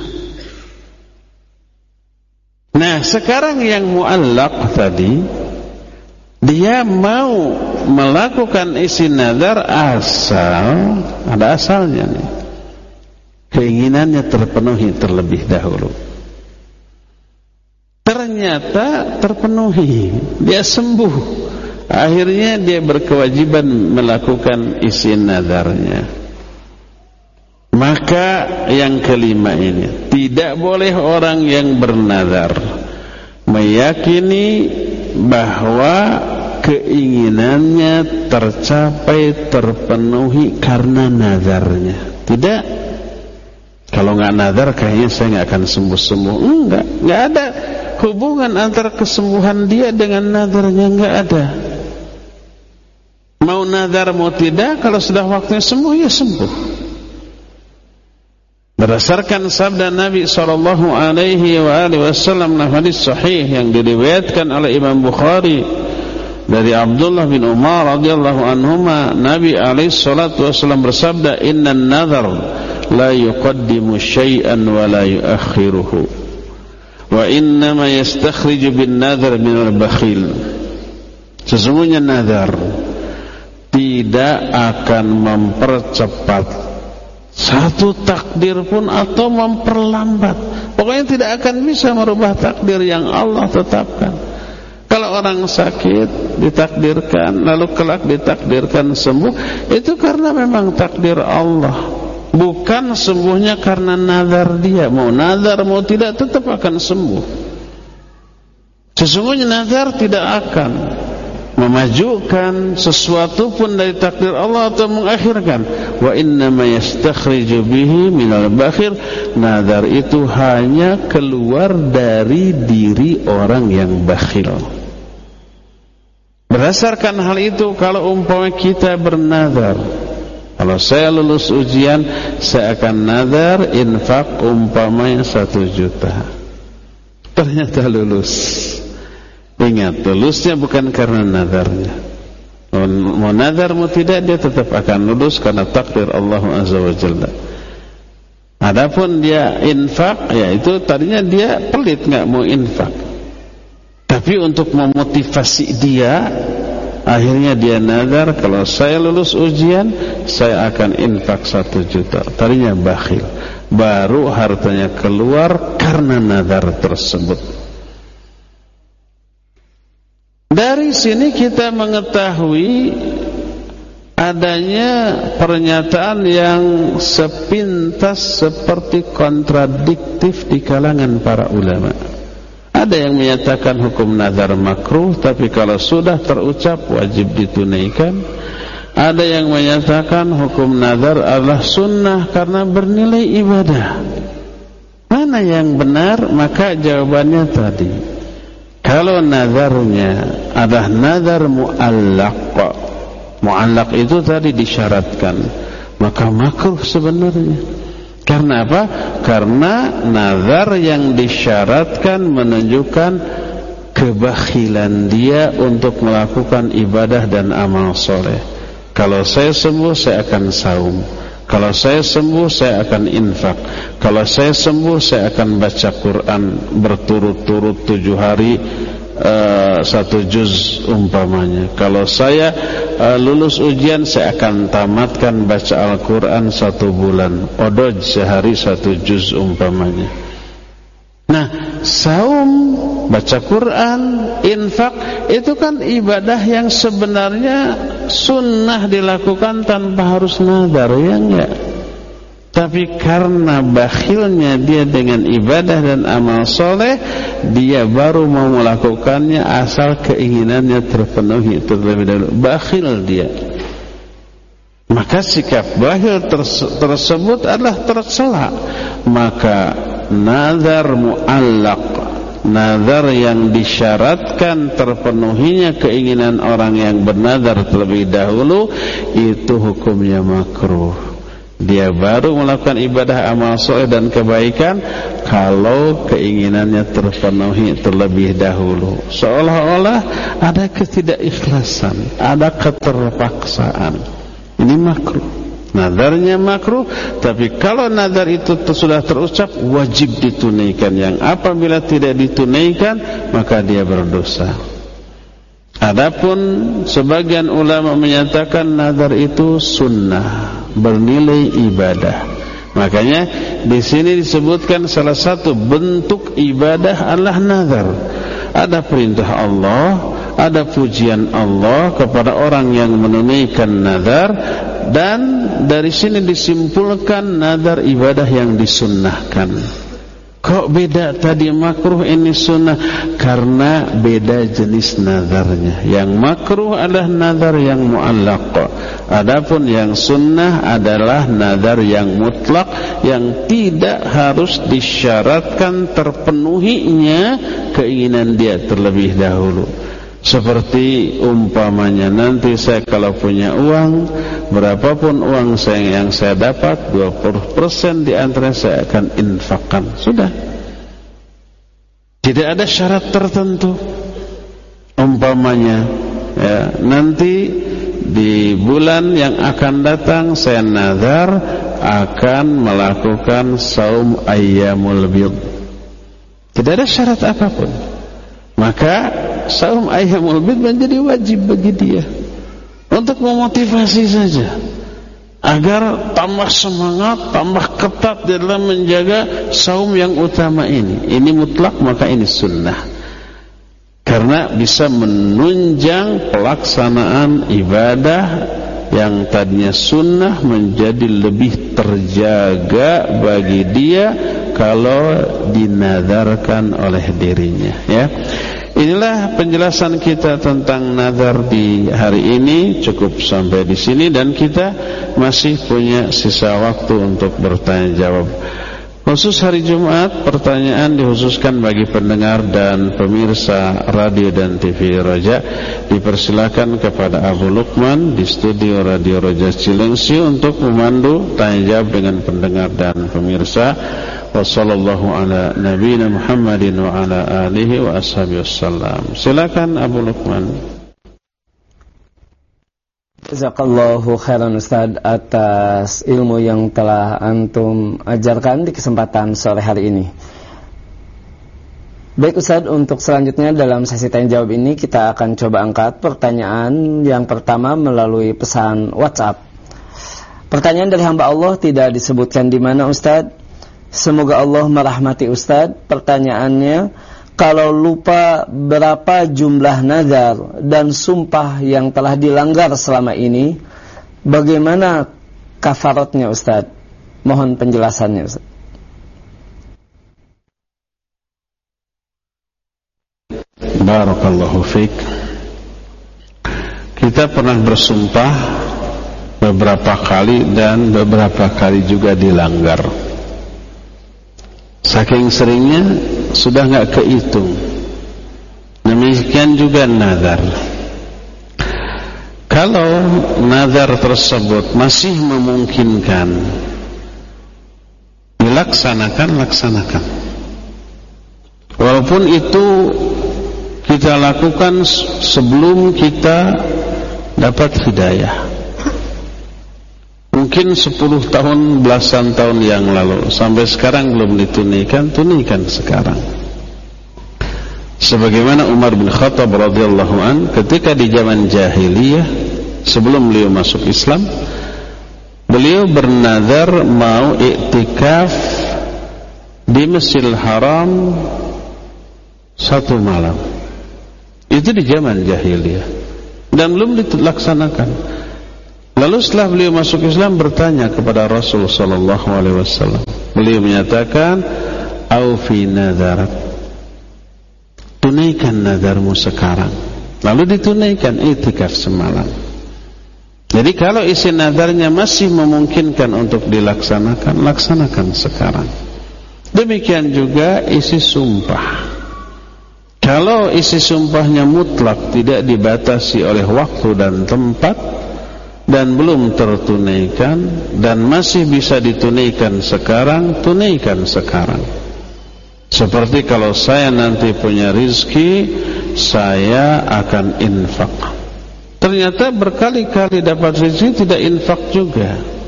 Nah sekarang yang muallaq tadi, dia mau melakukan isi nazar asal ada asalnya nih, keinginannya terpenuhi terlebih dahulu. Ternyata terpenuhi, dia sembuh. Akhirnya dia berkewajiban melakukan isi nazarnya. Maka yang kelima ini, tidak boleh orang yang bernazar meyakini bahwa keinginannya tercapai, terpenuhi karena nazarnya. Tidak. Kalau nggak nazar kayaknya saya nggak akan sembuh-sembuh. Nggak ada hubungan antara kesembuhan dia dengan nazarnya, nggak ada. Mau nazar mau tidak, kalau sudah waktunya sembuh ya sembuh. Berdasarkan sabda Nabi SAW dalam hadis sahih yang diriwayatkan oleh Imam Bukhari dari Abdullah bin Umar radhiyallahu anhuma, Nabi SAW bersabda, "Innan nazar la yuqaddimu syai'an wa la yuakhiruhu wa innama yastakhriju bin nazar min al-bakhil." Sesungguhnya nazar tidak akan mempercepat satu takdir pun atau memperlambat. Pokoknya tidak akan bisa merubah takdir yang Allah tetapkan. Kalau orang sakit ditakdirkan, lalu kelak ditakdirkan sembuh, itu karena memang takdir Allah, bukan sembuhnya karena nazar dia. Mau nazar mau tidak tetap akan sembuh. Sesungguhnya nazar tidak akan memajukan sesuatu pun dari takdir Allah atau mengakhirkan. Wa innama yastakhriju bihi minal bakhir. Nazar itu hanya keluar dari diri orang yang bakhil. Berdasarkan hal itu, kalau umpama kita bernazar, kalau saya lulus ujian, saya akan nazar infak umpamanya 1 juta. Ternyata lulus. Ingat, lulusnya bukan karena nazarnya. Mau nazar mau tidak, dia tetap akan lulus karena takdir Allah Azza wa Jalla. Adapun dia infak, ya itu tadinya dia pelit nggak mau infak, tapi untuk memotivasi dia, akhirnya dia nazar, kalau saya lulus ujian saya akan infak 1 juta. Tadinya bakhil, baru hartanya keluar karena nazar tersebut. Dari sini kita mengetahui adanya pernyataan yang sepintas seperti kontradiktif di kalangan para ulama. Ada yang menyatakan hukum nazar makruh, tapi kalau sudah terucap wajib ditunaikan. Ada yang menyatakan hukum nazar adalah sunnah karena bernilai ibadah. Mana yang benar? Maka jawabannya tadi, kalau nazarnya adalah nazar muallaq, muallaq itu tadi disyaratkan, maka makruh sebenarnya. Karena apa? Karena nazar yang disyaratkan menunjukkan kebakhilan dia untuk melakukan ibadah dan amal soleh. Kalau saya sembuh saya akan saum, kalau saya sembuh saya akan infak, kalau saya sembuh saya akan baca Quran berturut-turut 7 hari 1 juz umpamanya. Kalau saya lulus ujian saya akan tamatkan baca Al-Quran 1 bulan, odoj sehari 1 juz umpamanya. Nah, saum, baca Quran, infak, itu kan ibadah yang sebenarnya sunnah dilakukan tanpa harus nazar, ya enggak? Tapi karena bakhilnya dia dengan ibadah dan amal soleh, dia baru mau melakukannya asal keinginannya terpenuhi terlebih dahulu. Bakhil dia. Maka sikap bakhil tersebut adalah tercela. Maka nazar muallaq nazar yang disyaratkan terpenuhinya keinginan orang yang bernazar terlebih dahulu, itu hukumnya makruh. Dia baru melakukan ibadah amal soleh dan kebaikan kalau keinginannya terpenuhi terlebih dahulu. Seolah-olah ada ketidakikhlasan, ada keterpaksaan. Ini makruh. Nazarnya makruh, tapi kalau nazar itu sudah terucap, wajib ditunaikan. Yang apabila tidak ditunaikan, maka dia berdosa. Adapun sebagian ulama menyatakan nazar itu sunnah, bernilai ibadah. Makanya di sini disebutkan salah satu bentuk ibadah adalah nazar. Ada perintah Allah, ada pujian Allah kepada orang yang menunaikan nazar, dan dari sini disimpulkan nazar ibadah yang disunnahkan. Kok beda tadi makruh ini sunnah? Karena beda jenis nazarnya. Yang makruh adalah nazar yang mu'allaq. Adapun yang sunnah adalah nazar yang mutlak, yang tidak harus disyaratkan terpenuhinya keinginan dia terlebih dahulu. Seperti umpamanya, nanti saya kalau punya uang, berapapun uang saya yang saya dapat, 20% di antara saya akan infakkan. Sudah. Tidak ada syarat tertentu. Umpamanya, ya, nanti di bulan yang akan datang saya nazar akan melakukan saum ayyamul bid. Tidak ada syarat apapun. Maka saum ayyamul bid menjadi wajib bagi dia, untuk memotivasi saja agar tambah semangat, tambah ketat dalam menjaga saum yang utama ini. Ini mutlak, maka ini sunnah, karena bisa menunjang pelaksanaan ibadah yang tadinya sunnah menjadi lebih terjaga bagi dia kalau dinazarkan oleh dirinya, ya. Inilah penjelasan kita tentang nazar di hari ini. Cukup sampai di sini, dan kita masih punya sisa waktu untuk bertanya jawab. Khusus hari Jumat, pertanyaan dikhususkan bagi pendengar dan pemirsa radio dan TV Roja. Dipersilakan kepada Abu Lukman di studio Radio Roja Cilengsi untuk memandu tanya jawab dengan pendengar dan pemirsa. Wassallallahu ala nabiyina Muhammadin wa ala alihi wa ashabihi wassalam. Silakan Abu Lukman. Jazakallahu khairan Ustaz atas ilmu yang telah antum ajarkan di kesempatan sore hari ini. Baik Ustaz, untuk selanjutnya dalam sesi tanya jawab ini kita akan coba angkat pertanyaan yang pertama melalui pesan WhatsApp. Pertanyaan dari hamba Allah tidak disebutkan di mana Ustaz. Semoga Allah merahmati Ustaz. Pertanyaannya, kalau lupa berapa jumlah nazar dan sumpah yang telah dilanggar selama ini, bagaimana kafaratnya Ustaz? Mohon penjelasannya Ustaz. Barakallahu fiik. Kita pernah bersumpah beberapa kali dan beberapa kali juga dilanggar. Saking seringnya sudah enggak kehitung. Demikian juga nazar. Kalau nazar tersebut masih memungkinkan dilaksanakan, laksanakan. Walaupun itu kita lakukan sebelum kita dapat hidayah. Mungkin 10 tahun, belasan tahun yang lalu, sampai sekarang belum ditunaikan, tunaikan sekarang. Sebagaimana Umar bin Khattab radhiyallahu an, ketika di zaman jahiliyah sebelum beliau masuk Islam, beliau bernazar mau iktikaf di Masjidil Haram 1 malam. Itu di zaman jahiliyah dan belum dilaksanakan. Lalu setelah beliau masuk Islam, bertanya kepada Rasul sallallahu alaihi wasallam. Beliau menyatakan, "Aufi nadharak." Tunaikan nazarmu sekarang. Lalu ditunaikan iktikaf semalam. Jadi kalau isi nazarnya masih memungkinkan untuk dilaksanakan, laksanakan sekarang. Demikian juga isi sumpah. Kalau isi sumpahnya mutlak, tidak dibatasi oleh waktu dan tempat, dan belum tertunaikan, dan masih bisa ditunaikan sekarang, tunaikan sekarang. Seperti kalau saya nanti punya rizki, saya akan infak. Ternyata berkali-kali dapat rizki, tidak infak juga.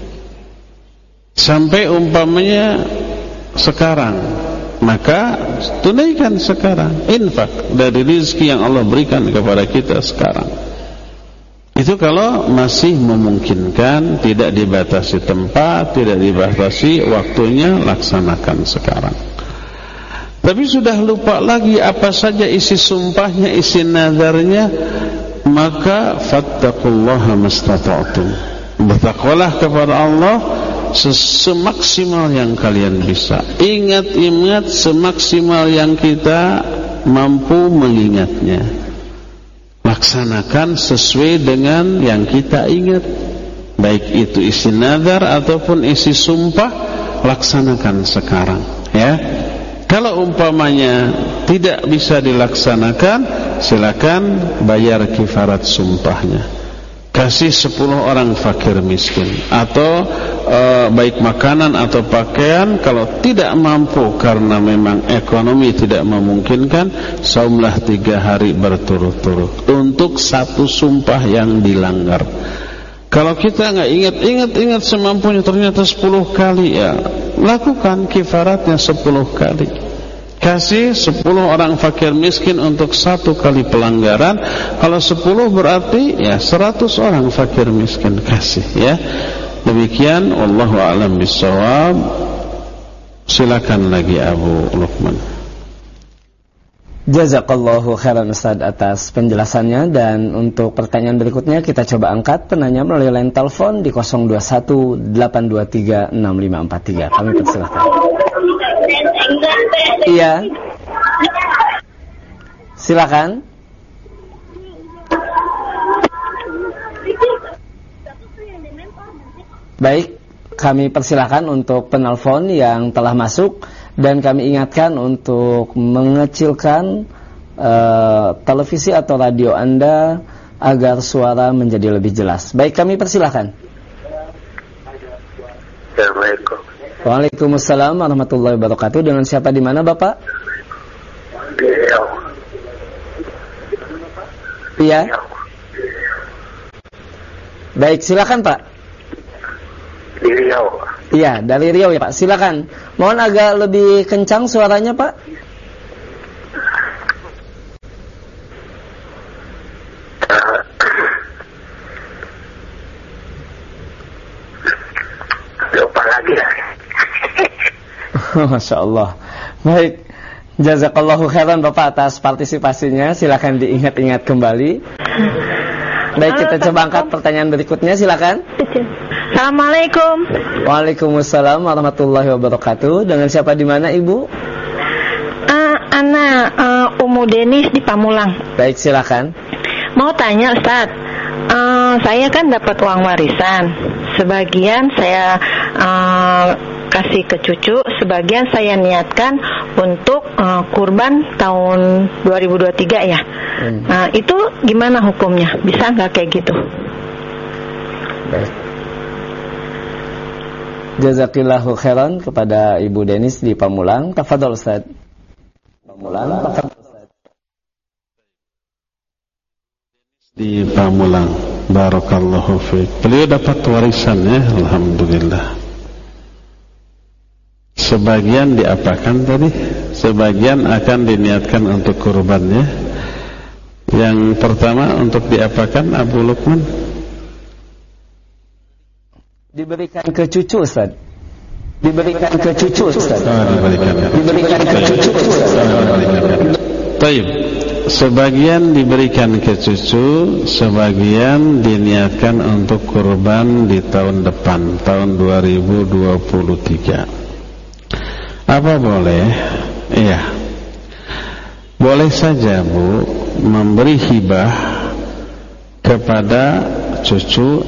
Sampai umpamanya sekarang, maka tunaikan sekarang, infak dari rizki yang Allah berikan kepada kita sekarang. Itu kalau masih memungkinkan, tidak dibatasi tempat, tidak dibatasi waktunya, laksanakan sekarang. Tapi sudah lupa lagi apa saja isi sumpahnya, isi nazarnya, maka fattaqullaha mastata'tum. Bertakwalah kepada Allah semaksimal yang kalian bisa. Ingat-ingat semaksimal yang kita mampu mengingatnya. Laksanakan sesuai dengan yang kita ingat. Baik itu isi nazar ataupun isi sumpah, laksanakan sekarang, ya. Kalau umpamanya tidak bisa dilaksanakan, silakan bayar kifarat sumpahnya. Kasih 10 orang fakir miskin, atau baik makanan atau pakaian. Kalau tidak mampu karena memang ekonomi tidak memungkinkan, saumlah 3 hari berturut-turut untuk satu sumpah yang dilanggar. Kalau kita nggak ingat semampunya, ternyata 10 kali, ya lakukan kifaratnya 10 kali. Kasih 10 orang fakir miskin untuk 1 kali pelanggaran. Kalau 10 berarti ya 100 orang fakir miskin kasih, ya. Demikian, wallahu a'lam bishawab. Silakan lagi Abu Luqman. Jazakallahu khairan Ustaz atas penjelasannya. Dan untuk pertanyaan berikutnya kita coba angkat penanya melalui line telepon di 0218236543. Kami persilahkan. Iya, silakan. Baik, kami persilahkan untuk penelpon yang telah masuk. Dan kami ingatkan untuk mengecilkan televisi atau radio Anda agar suara menjadi lebih jelas. Baik, kami persilahkan. Assalamualaikum. Waalaikumsalam warahmatullahi wabarakatuh. Dengan siapa di mana, Bapak? Riau. Iya. Baik, silakan Pak. Di Riau. Iya, dari Riau ya Pak. Silakan. Mohon agak lebih kencang suaranya, Pak. Lupa lagi lah. Masya Allah. Baik, jazakallahu khairan Bapak atas partisipasinya. Silakan diingat-ingat kembali. Baik, kita coba angkat pertanyaan berikutnya. Silakan. Assalamualaikum. Waalaikumsalam warahmatullahi wabarakatuh. Dengan siapa di mana, Ibu? Ana Umu Denis di Pamulang. Baik, silakan. Mau tanya Ustaz, saya kan dapat uang warisan. Sebagian saya kasih ke cucu, sebagian saya niatkan untuk kurban tahun 2023 ya. Itu gimana hukumnya? Bisa nggak kayak gitu? Baik. Jazakillahu khairan kepada Ibu Denis di Pamulang. Tafadhol Ustaz. Pamulang, tafadhol Ustaz. Di Pamulang, barakallahu fiik. Beliau dapat warisan, ya, alhamdulillah. Sebagian diapakan tadi? Sebagian akan diniatkan untuk kurbannya. Yang pertama untuk diapakan, Abu Luqman? Diberikan ke cucu, Ustaz. Diberikan ke cucu, Ustaz. Diberikan ke cucu, Ustaz. Baik. Sebagian diberikan ke cucu, sebagian diniatkan untuk kurban di tahun depan, tahun 2023. Apa boleh? Iya. Boleh saja, Bu, memberi hibah kepada cucu,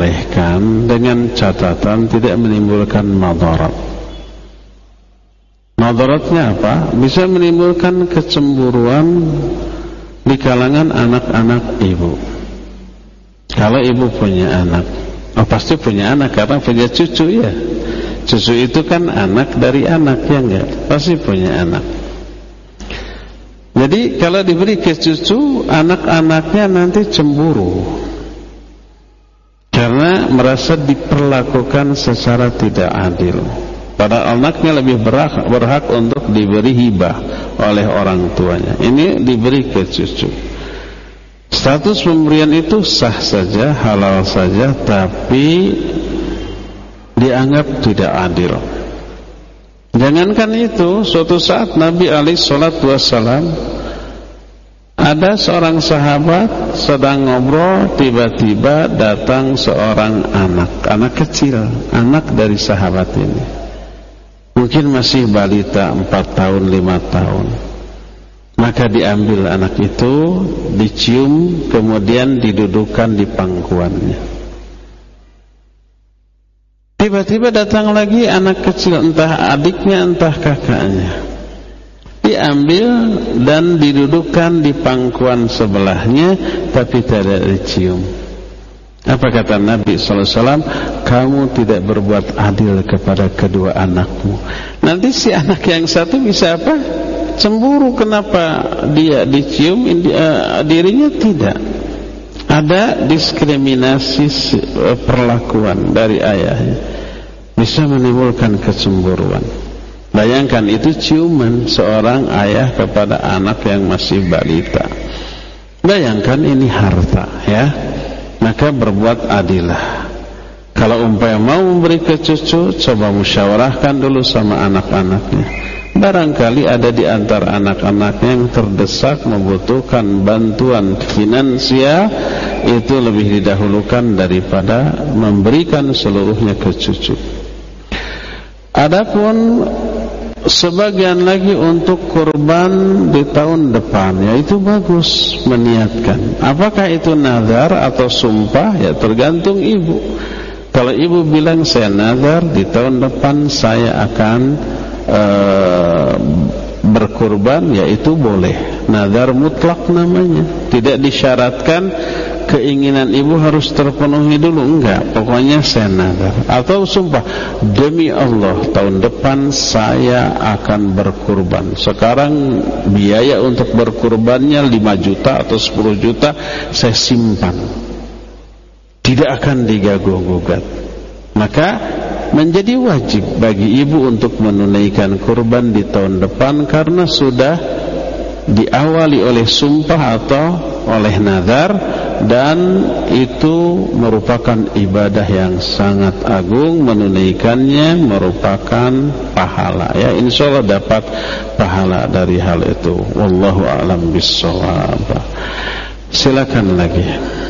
dibolehkan dengan catatan tidak menimbulkan madarat. Madaratnya apa? Bisa menimbulkan kecemburuan di kalangan anak-anak ibu. Kalau ibu punya anak, pasti punya anak karena punya cucu ya. Cucu itu kan anak dari anak, ya enggak? Pasti punya anak. Jadi kalau diberi ke cucu, anak-anaknya nanti cemburu karena merasa diperlakukan secara tidak adil. Padahal anaknya lebih berhak untuk diberi hibah oleh orang tuanya. Ini diberi ke cucu. Status pemberian itu sah saja, halal saja, tapi dianggap tidak adil. Jangankan itu, suatu saat Nabi SAW ada seorang sahabat sedang ngobrol, tiba-tiba datang seorang anak kecil, anak dari sahabat ini. Mungkin masih balita 4 tahun, 5 tahun. Maka diambil anak itu, dicium, kemudian didudukan di pangkuannya. Tiba-tiba datang lagi anak kecil, entah adiknya entah kakaknya, diambil dan didudukan di pangkuan sebelahnya, tapi tidak dicium. Apa kata Nabi SAW? Kamu tidak berbuat adil kepada kedua anakmu. Nanti si anak yang satu bisa apa? Cemburu, kenapa dia dicium, dirinya tidak. Ada diskriminasi perlakuan dari ayahnya, bisa menimbulkan kecemburuan. Bayangkan itu ciuman seorang ayah kepada anak yang masih balita. Bayangkan ini harta, ya. Maka berbuat adilah. Kalau umpamanya mau memberi ke cucu, coba musyawarahkan dulu sama anak-anaknya. Barangkali ada di antara anak-anaknya yang terdesak membutuhkan bantuan finansial, itu lebih didahulukan daripada memberikan seluruhnya ke cucu. Adapun sebagian lagi untuk kurban di tahun depan, ya itu bagus meniatkan. Apakah itu nazar atau sumpah? Ya tergantung ibu. Kalau ibu bilang saya nazar di tahun depan saya akan berkurban, ya itu boleh. Nazar mutlak namanya. Tidak disyaratkan keinginan ibu harus terpenuhi dulu, enggak. Pokoknya saya nazar. Atau sumpah, demi Allah tahun depan saya akan berkurban. Sekarang biaya untuk berkurbannya 5 juta atau 10 juta saya simpan, tidak akan diganggu-gugat. Maka menjadi wajib bagi ibu untuk menunaikan kurban di tahun depan karena sudah diawali oleh sumpah atau oleh nazar, dan itu merupakan ibadah yang sangat agung. Menunaikannya merupakan pahala, ya insyaallah dapat pahala dari hal itu. Wallahu a'lam bissawab. Silakan lagi.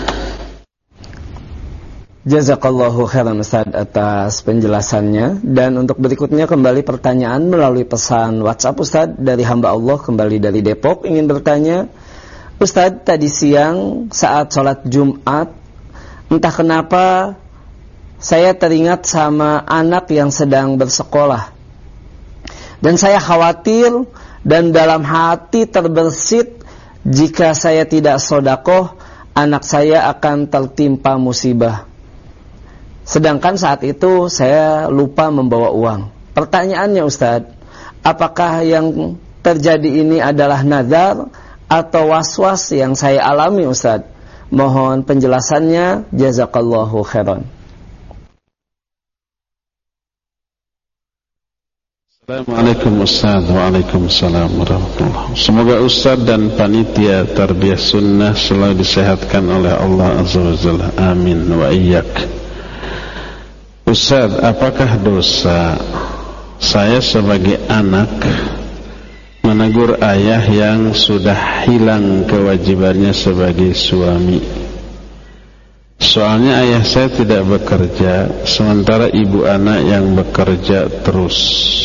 Jazakallahu khairan Ustaz atas penjelasannya. Dan untuk berikutnya kembali pertanyaan melalui pesan WhatsApp Ustaz dari hamba Allah kembali dari Depok, ingin bertanya, Ustaz, tadi siang saat sholat Jumat, entah kenapa saya teringat sama anak yang sedang bersekolah, dan saya khawatir dan dalam hati terbersit, jika saya tidak sedekah anak saya akan tertimpa musibah. Sedangkan saat itu saya lupa membawa uang. Pertanyaannya Ustaz, apakah yang terjadi ini adalah nazar atau waswas yang saya alami Ustaz? Mohon penjelasannya, jazakallahu khairan. Assalamualaikum Ustaz. Waalaikumsalam warahmatullahi. Semoga Ustaz dan panitia Tarbiyah Sunnah selalu disehatkan oleh Allah Azza wa Jalla. Amin wa iyyak. Ustaz, apakah dosa saya sebagai anak menegur ayah yang sudah hilang kewajibannya sebagai suami? Soalnya ayah saya tidak bekerja, sementara ibu anak yang bekerja terus.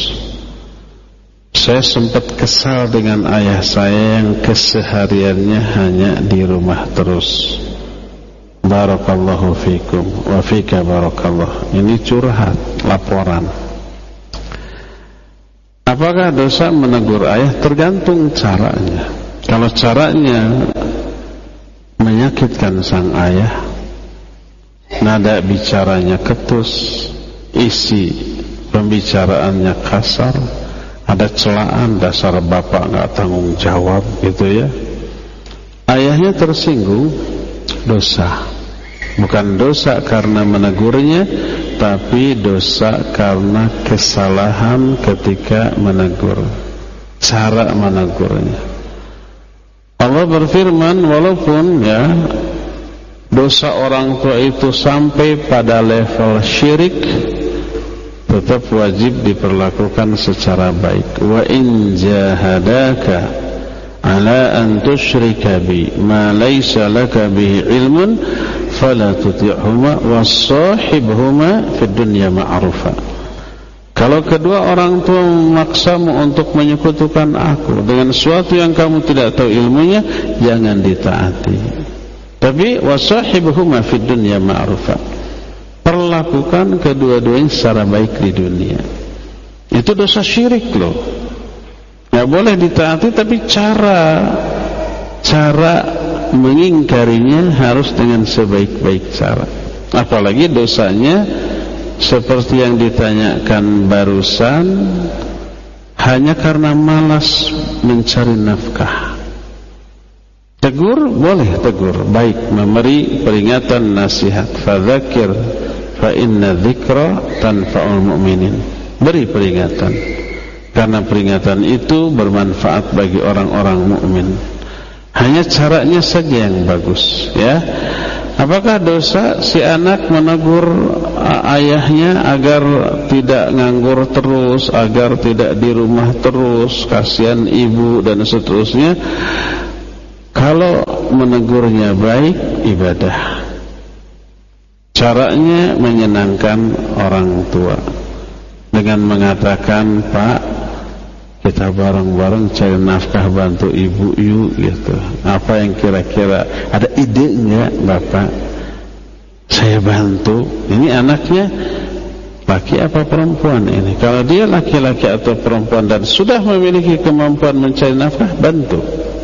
Saya sempat kesal dengan ayah saya yang kesehariannya hanya di rumah terus. Barakallahu fikum wa fika barakallah. Ini curhat, laporan. Apakah dosa menegur ayah? Tergantung caranya. Kalau caranya menyakitkan sang ayah, nada bicaranya ketus, isi pembicaraannya kasar, ada celaan, dasar bapak gak tanggung jawab gitu ya, ayahnya tersinggung, dosa. Bukan dosa karena menegurnya, tapi dosa karena kesalahan ketika menegur, cara menegurnya. Allah berfirman, walaupun ya dosa orang tua itu sampai pada level syirik, tetap wajib diperlakukan secara baik. Wa in jahadaka ala an tusyrika bi ma laysa laka bihi ilmun fala tuti'huma wassahibhuma fid dunya ma'rufa. Kalau kedua orang tua memaksamu untuk menyekutukan aku dengan sesuatu yang kamu tidak tahu ilmunya, jangan ditaati. Tapi wassahibhuma fid dunya ma'rufa, perlakukan kedua-duanya secara baik di dunia. Itu dosa syirik loh. Gak boleh ditaati, tapi cara mengingkarinya harus dengan sebaik-baik cara. Apalagi dosanya seperti yang ditanyakan barusan, hanya karena malas mencari nafkah. Tegur boleh, tegur baik, memberi peringatan, nasihat. Fadzakir fa inna dzikra tanfa'ul mu'minin. Beri peringatan, karena peringatan itu bermanfaat bagi orang-orang mukmin. Hanya caranya saja yang bagus ya. Apakah dosa si anak menegur ayahnya agar tidak nganggur terus, agar tidak di rumah terus, kasihan ibu dan seterusnya? Kalau menegurnya baik, ibadah. Caranya menyenangkan orang tua dengan mengatakan, Pak, kita bareng-bareng cari nafkah, bantu ibu yuk gitu. Apa yang kira-kira ada ide enggak Bapak? Saya bantu. Ini anaknya laki apa perempuan ini? Kalau dia laki-laki atau perempuan dan sudah memiliki kemampuan mencari nafkah, bantu.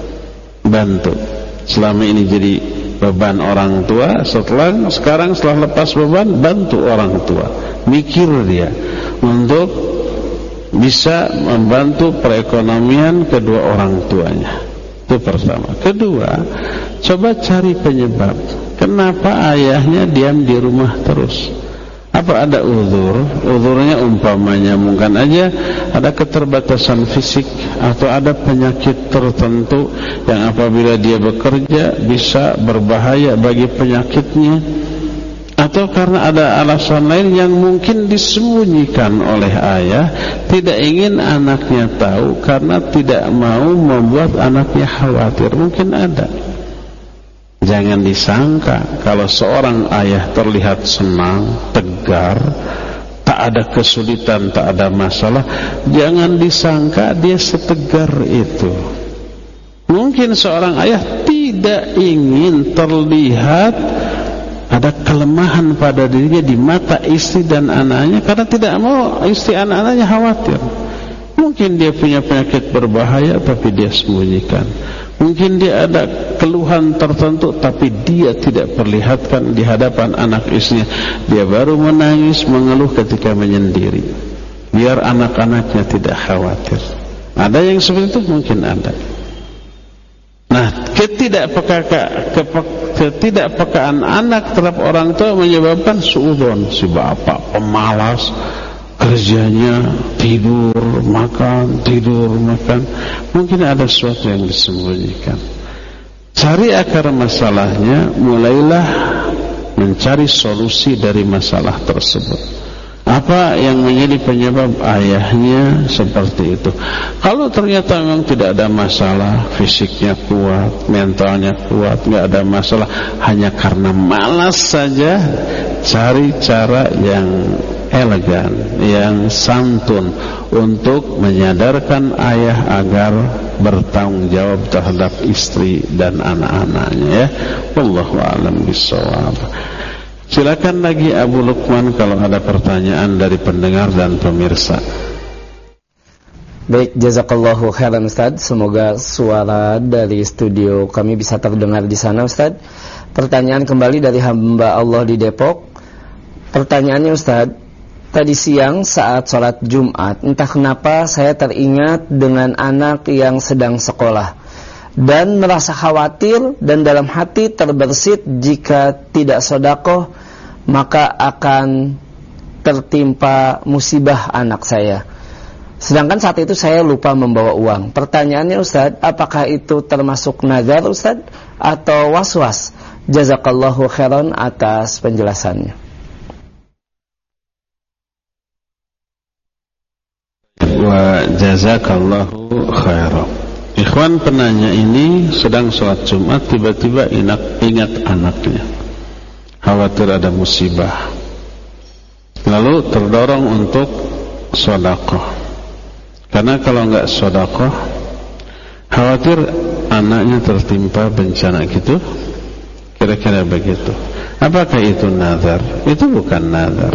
Selama ini jadi beban orang tua, sekarang setelah lepas beban, bantu orang tua. Mikir dia untuk bisa membantu perekonomian kedua orang tuanya. Itu pertama. Kedua, coba cari penyebab. Kenapa ayahnya diam di rumah terus? Apa ada uzur? Uzurnya umpamanya mungkin aja ada keterbatasan fisik, atau ada penyakit tertentu yang apabila dia bekerja bisa berbahaya bagi penyakitnya, atau karena ada alasan lain yang mungkin disembunyikan oleh ayah, tidak ingin anaknya tahu karena tidak mau membuat anaknya khawatir. Mungkin ada. Jangan disangka kalau seorang ayah terlihat senang, tegar, tak ada kesulitan, tak ada masalah, jangan disangka dia setegar itu. Mungkin seorang ayah tidak ingin terlihat ada kelemahan pada dirinya di mata istri dan anaknya, karena tidak mau istri anak-anaknya khawatir. Mungkin dia punya penyakit berbahaya tapi dia sembunyikan. Mungkin dia ada keluhan tertentu tapi dia tidak perlihatkan di hadapan anak istrinya. Dia baru menangis, mengeluh ketika menyendiri, biar anak-anaknya tidak khawatir. Ada yang seperti itu? Mungkin ada. Nah, ketidakpekaan anak terhadap orang tua menyebabkan suudzon. Si bapak pemalas, kerjanya tidur makan. Mungkin ada sesuatu yang disembunyikan. Cari akar masalahnya, mulailah mencari solusi dari masalah tersebut. Apa yang menjadi penyebab ayahnya seperti itu? Kalau ternyata memang tidak ada masalah, fisiknya kuat, mentalnya kuat, nggak ada masalah, hanya karena malas saja, cari cara yang elegan, yang santun untuk menyadarkan ayah agar bertanggung jawab terhadap istri dan anak-anaknya ya. Wallahu a'lam bishawab. Silakan lagi Abu Lukman kalau ada pertanyaan dari pendengar dan pemirsa. Baik, jazakallahu khairan Ustaz. Semoga suara dari studio kami bisa terdengar di sana Ustaz. Pertanyaan kembali dari hamba Allah di Depok. Pertanyaannya Ustaz, tadi siang saat sholat Jumat, entah kenapa saya teringat dengan anak yang sedang sekolah dan merasa khawatir dan dalam hati terbersit jika tidak sedekah maka akan tertimpa musibah anak saya. Sedangkan saat itu saya lupa membawa uang. Pertanyaannya Ustaz, apakah itu termasuk nazar Ustaz atau waswas? Jazakallahu khairan atas penjelasannya. Wa jazakallahu khairan. Ikhwan penanya ini sedang sholat Jumat, tiba-tiba ingat anaknya, khawatir ada musibah, lalu terdorong untuk sedekah. Karena kalau enggak sedekah, khawatir anaknya tertimpa bencana gitu. Kira-kira begitu. Apakah itu nazar? Itu bukan nazar.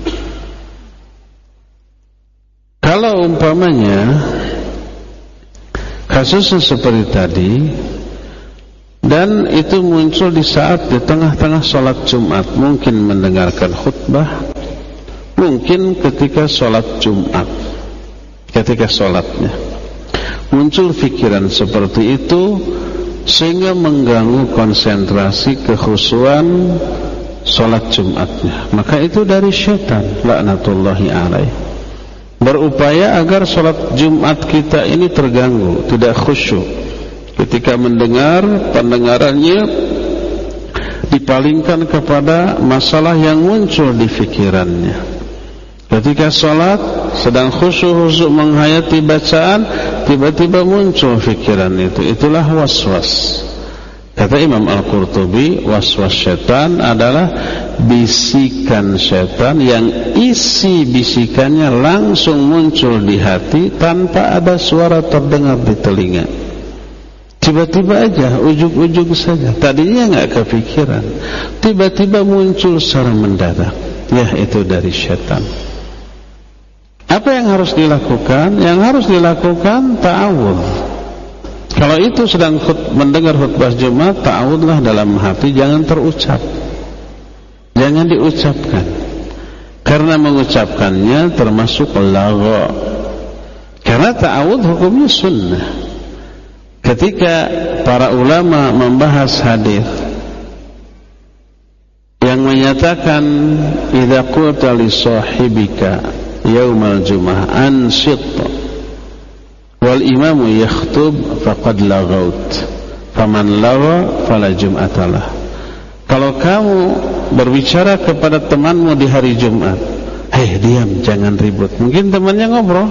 Kalau umpamanya kasusnya seperti tadi, dan itu muncul di saat di tengah-tengah sholat Jumat, mungkin mendengarkan khutbah, mungkin ketika sholat Jumat, ketika sholatnya muncul pikiran seperti itu sehingga mengganggu konsentrasi kekhusyuan sholat Jumatnya, maka itu dari syaitan laknatullahi alaih, berupaya agar sholat Jumat kita ini terganggu, tidak khusyuk. Ketika mendengar, pendengarannya dipalingkan kepada masalah yang muncul di pikirannya. Ketika sholat sedang khusyuk menghayati bacaan, tiba-tiba muncul pikiran itu. Itulah waswas. Kata Imam Al-Qurtubi, waswas syaitan adalah bisikan syaitan yang isi bisikannya langsung muncul di hati tanpa ada suara terdengar di telinga. Tiba-tiba aja, ujug-ujug saja. Tadinya enggak kepikiran, tiba-tiba muncul secara mendadak. Ya, itu dari syaitan. Apa yang harus dilakukan? Yang harus dilakukan ta'awudz. Kalau itu sedang mendengar khutbah Jumat, ta'awudlah dalam hati, jangan terucap, jangan diucapkan, karena mengucapkannya termasuk lagha. Karena ta'awudz hukumnya sunnah. Ketika para ulama membahas hadis yang menyatakan idza qulta li sahibika yaumal jum'ah anshit wal imamu yakhtub faqad laghaut faman lagha fala jum'atalah. Kalau kamu berbicara kepada temanmu di hari Jumat, hei diam, jangan ribut, mungkin temannya ngobrol,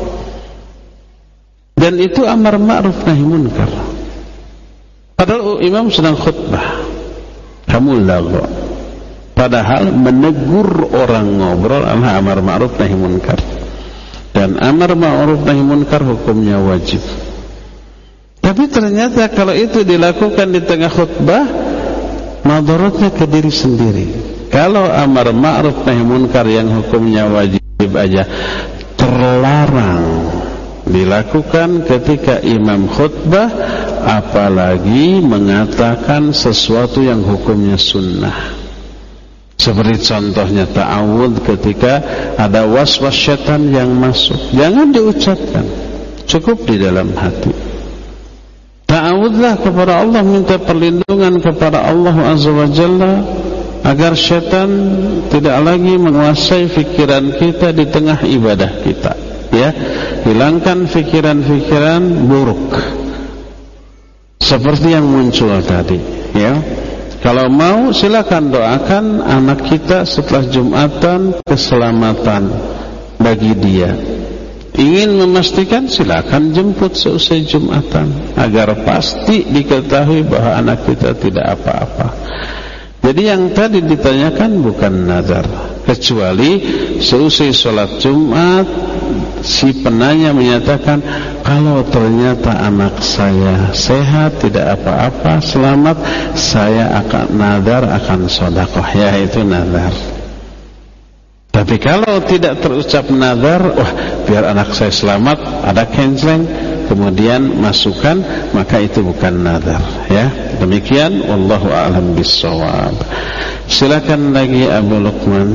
dan itu amar ma'ruf nahi munkar, padahal imam sedang khutbah, kamu lagha. Padahal menegur orang ngobrol adalah amar ma'ruf nahi munkar, dan amar ma'ruf nahi munkar hukumnya wajib. Tapi ternyata kalau itu dilakukan di tengah khutbah, madaratnya ke diri sendiri. Kalau amar ma'ruf nahi munkar yang hukumnya wajib aja terlarang dilakukan ketika imam khutbah, apalagi mengatakan sesuatu yang hukumnya sunnah. Seperti contohnya ta'awudz ketika ada waswas syaitan yang masuk, jangan diucapkan, cukup di dalam hati. Ta'awudzlah kepada Allah, minta perlindungan kepada Allah Azza wa Jalla agar syaitan tidak lagi menguasai pikiran kita di tengah ibadah kita. Ya, hilangkan pikiran-pikiran buruk seperti yang muncul tadi. Ya. Kalau mau silakan doakan anak kita setelah Jumatan keselamatan bagi dia. Ingin memastikan, silakan jemput seusai Jumatan agar pasti diketahui bahwa anak kita tidak apa-apa. Jadi yang tadi ditanyakan bukan nazar, kecuali seusai sholat Jumat si penanya menyatakan, kalau ternyata anak saya sehat, tidak apa-apa, selamat, saya akan nazar akan sedekah. Ya, itu nazar. Tapi kalau tidak terucap nazar, wah biar anak saya selamat, ada canceling, kemudian masukkan, maka itu bukan nazar, ya. Demikian, wallahu a'lam bissawab. Silakan lagi Abu Luqman.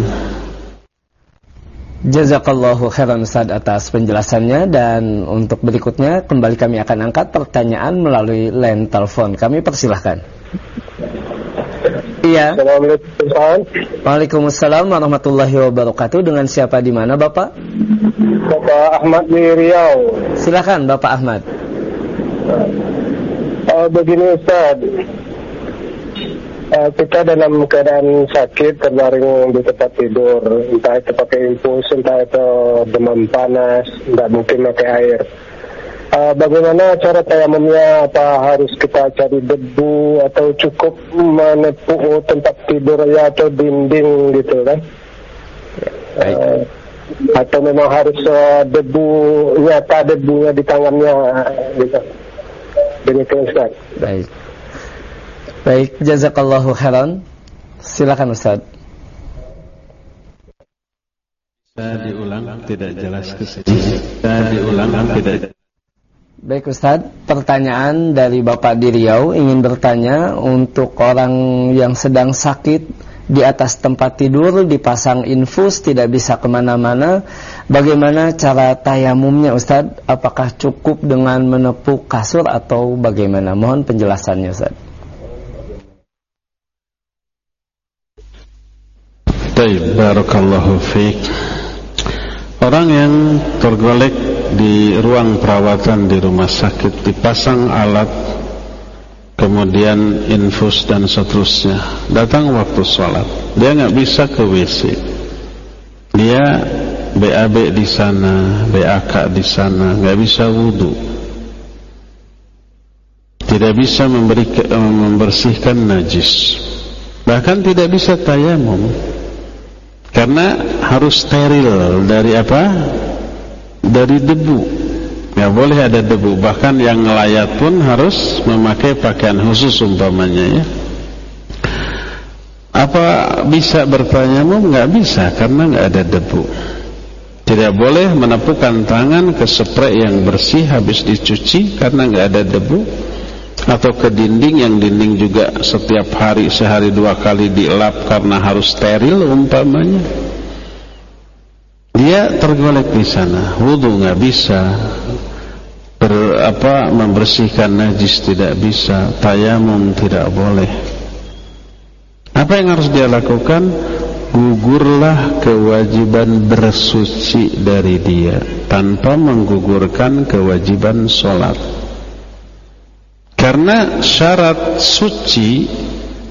Jazakallahu khairan Ustaz atas penjelasannya, dan untuk berikutnya kembali kami akan angkat pertanyaan melalui line telepon. Kami persilahkan. Iya. Assalamualaikum. Waalaikumsalam warahmatullahi wabarakatuh. Dengan siapa di mana, Bapak? Bapak Ahmad di Riau. Silakan Bapak Ahmad. Begini Ustaz, kita dalam keadaan sakit terbaring di tempat tidur, entah itu pakai infus, entah itu demam panas, tidak mungkin pakai air. Bagaimana cara tayamumnya? Apa harus kita cari debu atau cukup menepuk tempat tidur ya, atau dinding gitu kan? Atau memang harus debu nyata, debunya di tangannya gitu. Demikian Ustaz. Baik, jazakallahu khairan. Silakan Ustaz. Saya diulang tidak jelas ke sini. Saya diulang tidak. Baik Ustaz, pertanyaan dari Bapak di Riau ingin bertanya, untuk orang yang sedang sakit di atas tempat tidur dipasang infus, tidak bisa kemana-mana, bagaimana cara tayamumnya Ustaz? Apakah cukup dengan menepuk kasur atau bagaimana? Mohon penjelasannya Ustaz. Baik, barakallahu fiik. Orang yang tergolek di ruang perawatan di rumah sakit, dipasang alat, kemudian infus dan seterusnya, datang waktu sholat, dia nggak bisa ke WC, dia BAB di sana, BAK di sana, nggak bisa wudu, tidak bisa membersihkan najis, bahkan tidak bisa tayamum, karena harus steril dari apa? Dari debu. Ya boleh ada debu, bahkan yang ngelayat pun harus memakai pakaian khusus umpamanya, ya. Apa bisa bertayamum? Nggak bisa, karena nggak ada debu. Tidak boleh menepukkan tangan ke spray yang bersih habis dicuci karena nggak ada debu, atau ke dinding yang dinding juga setiap hari, sehari 2 kali dilap karena harus steril umpamanya. Dia tergolek di sana, wudu nggak bisa, membersihkan najis tidak bisa, tayamum tidak boleh. Apa yang harus dia lakukan? Gugurlah kewajiban bersuci dari dia tanpa menggugurkan kewajiban sholat. Karena syarat suci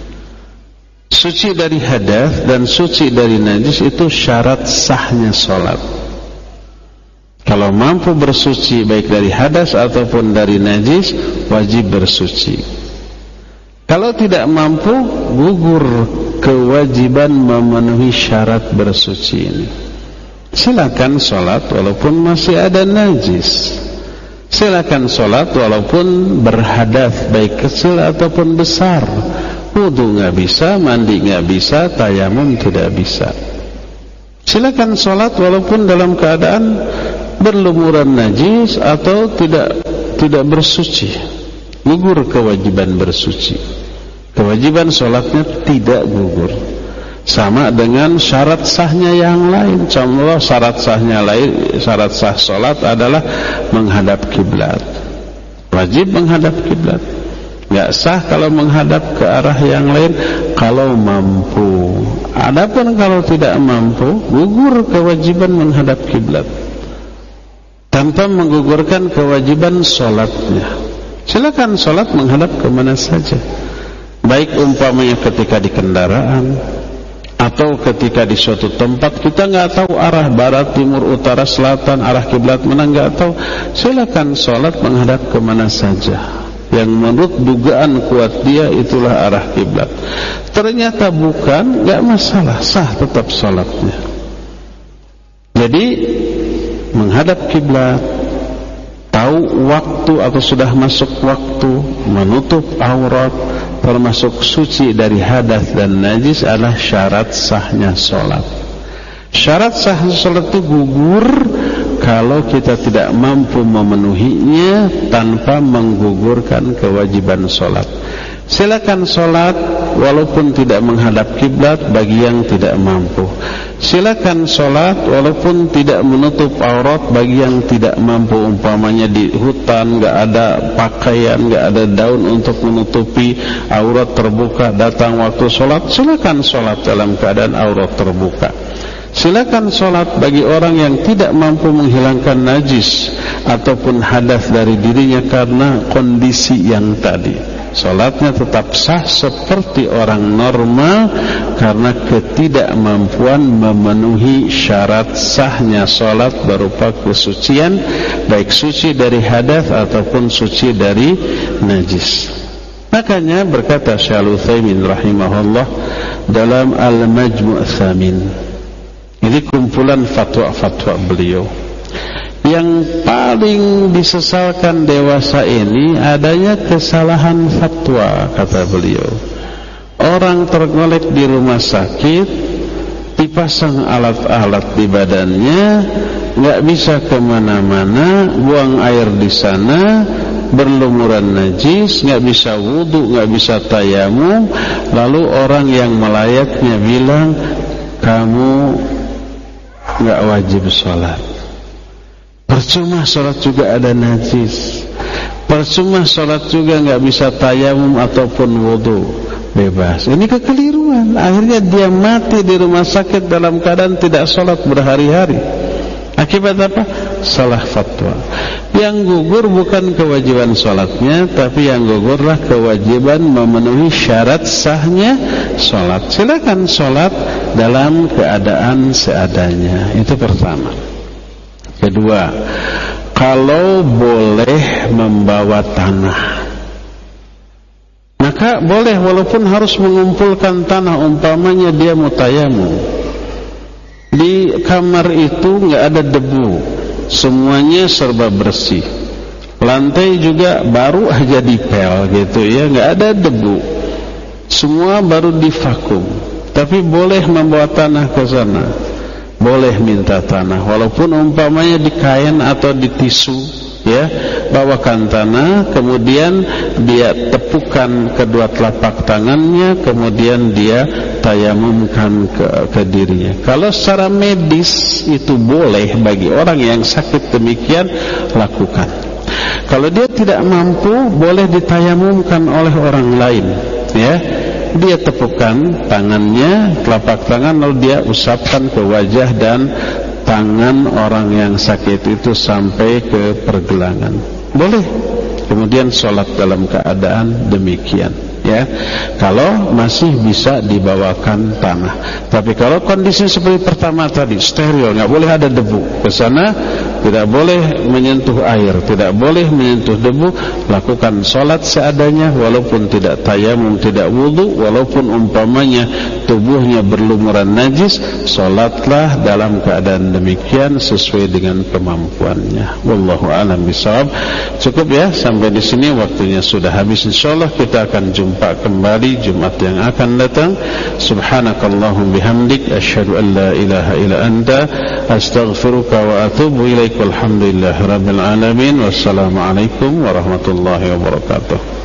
dari hadas dan suci dari najis itu syarat sahnya sholat. Kalau mampu bersuci baik dari hadas ataupun dari najis, wajib bersuci. Kalau tidak mampu, gugur kewajiban memenuhi syarat bersuci ini. Silakan sholat walaupun masih ada najis. Silakan sholat walaupun berhadas baik kecil ataupun besar. Wudu nggak bisa, mandi nggak bisa, tayamum tidak bisa. Silakan sholat walaupun dalam keadaan berlumuran najis atau tidak bersuci. Gugur kewajiban bersuci. Kewajiban sholatnya tidak gugur. Sama dengan syarat sahnya yang lain. Contoh syarat sah sholat adalah menghadap kiblat. Wajib menghadap kiblat. Nggak sah kalau menghadap ke arah yang lain kalau mampu. Adapun kalau tidak mampu, gugur kewajiban menghadap kiblat tanpa menggugurkan kewajiban sholatnya. Silakan sholat menghadap kemana saja, baik umpamanya ketika di kendaraan atau ketika di suatu tempat kita nggak tahu arah barat, timur, utara, selatan, arah kiblat mana nggak tahu. Silakan sholat menghadap kemana saja yang menurut dugaan kuat dia itulah arah kiblat. Ternyata bukan, nggak masalah, sah tetap sholatnya. Jadi menghadap kiblat, tahu waktu atau sudah masuk waktu, menutup aurat, termasuk suci dari hadas dan najis adalah syarat sahnya sholat. Syarat sah salat itu gugur kalau kita tidak mampu memenuhinya tanpa menggugurkan kewajiban salat. Silakan salat walaupun tidak menghadap kiblat bagi yang tidak mampu. Silakan salat walaupun tidak menutup aurat bagi yang tidak mampu. Umpamanya di hutan enggak ada pakaian, enggak ada daun untuk menutupi aurat terbuka, datang waktu salat, silakan salat dalam keadaan aurat terbuka. Silakan salat bagi orang yang tidak mampu menghilangkan najis ataupun hadas dari dirinya karena kondisi yang tadi. Salatnya tetap sah seperti orang normal karena ketidakmampuan memenuhi syarat sahnya salat berupa kesucian, baik suci dari hadas ataupun suci dari najis. Makanya berkata Syekh Al-Utsaimin rahimahullah dalam Al-Majmu' Tsamin, ini kumpulan fatwa-fatwa beliau, yang paling disesalkan dewasa ini adanya kesalahan fatwa, kata beliau. Orang tergolek di rumah sakit, dipasang alat-alat di badannya, nggak bisa kemana-mana, buang air di sana, berlumuran najis, nggak bisa wudu, nggak bisa tayamum. Lalu orang yang melayatnya bilang, kamu nggak wajib sholat. Percuma sholat juga ada najis, percuma sholat juga nggak bisa tayamum ataupun wudu, bebas. Ini kekeliruan. Akhirnya dia mati di rumah sakit dalam keadaan tidak sholat berhari-hari. Akibat apa? Salah fatwa. Yang gugur bukan kewajiban sholatnya, tapi yang gugurlah kewajiban memenuhi syarat sahnya sholat. Silakan sholat dalam keadaan seadanya. Itu pertama. Kedua, kalau boleh membawa tanah, maka boleh walaupun harus mengumpulkan tanah. Umpamanya dia mutayamum, di kamar itu nggak ada debu, semuanya serba bersih, lantai juga baru aja dipel gitu ya, nggak ada debu, semua baru divakum, tapi boleh membawa tanah ke sana. Boleh minta tanah walaupun umpamanya di kain atau di tisu ya, bawakan tanah, kemudian dia tepukan kedua telapak tangannya, kemudian dia tayamumkan ke dirinya. Kalau secara medis itu boleh bagi orang yang sakit, demikian lakukan. Kalau dia tidak mampu, boleh ditayamumkan oleh orang lain ya. Dia tepukan tangannya, telapak tangan, lalu dia usapkan ke wajah dan tangan orang yang sakit itu sampai ke pergelangan. Boleh. Kemudian sholat dalam keadaan demikian ya, kalau masih bisa dibawakan tanah. Tapi kalau kondisi seperti pertama tadi, steril, nggak boleh ada debu ke sana, tidak boleh menyentuh air, tidak boleh menyentuh debu, lakukan sholat seadanya walaupun tidak tayamum, tidak wudu, walaupun umpamanya tubuhnya berlumuran najis, sholatlah dalam keadaan demikian sesuai dengan kemampuannya. Wallahu a'lam bishawab. Cukup ya, sampai di sini waktunya sudah habis. Insyaallah kita akan jumpa kembali Jumat yang akan datang. Subhanakallahum bihamdik, asyhadu an la ilaha illa anta, astaghfiruka wa atubu ilaik. Walhamdulillahirabbil alamin. Wassalamualaikum warahmatullahi wabarakatuh.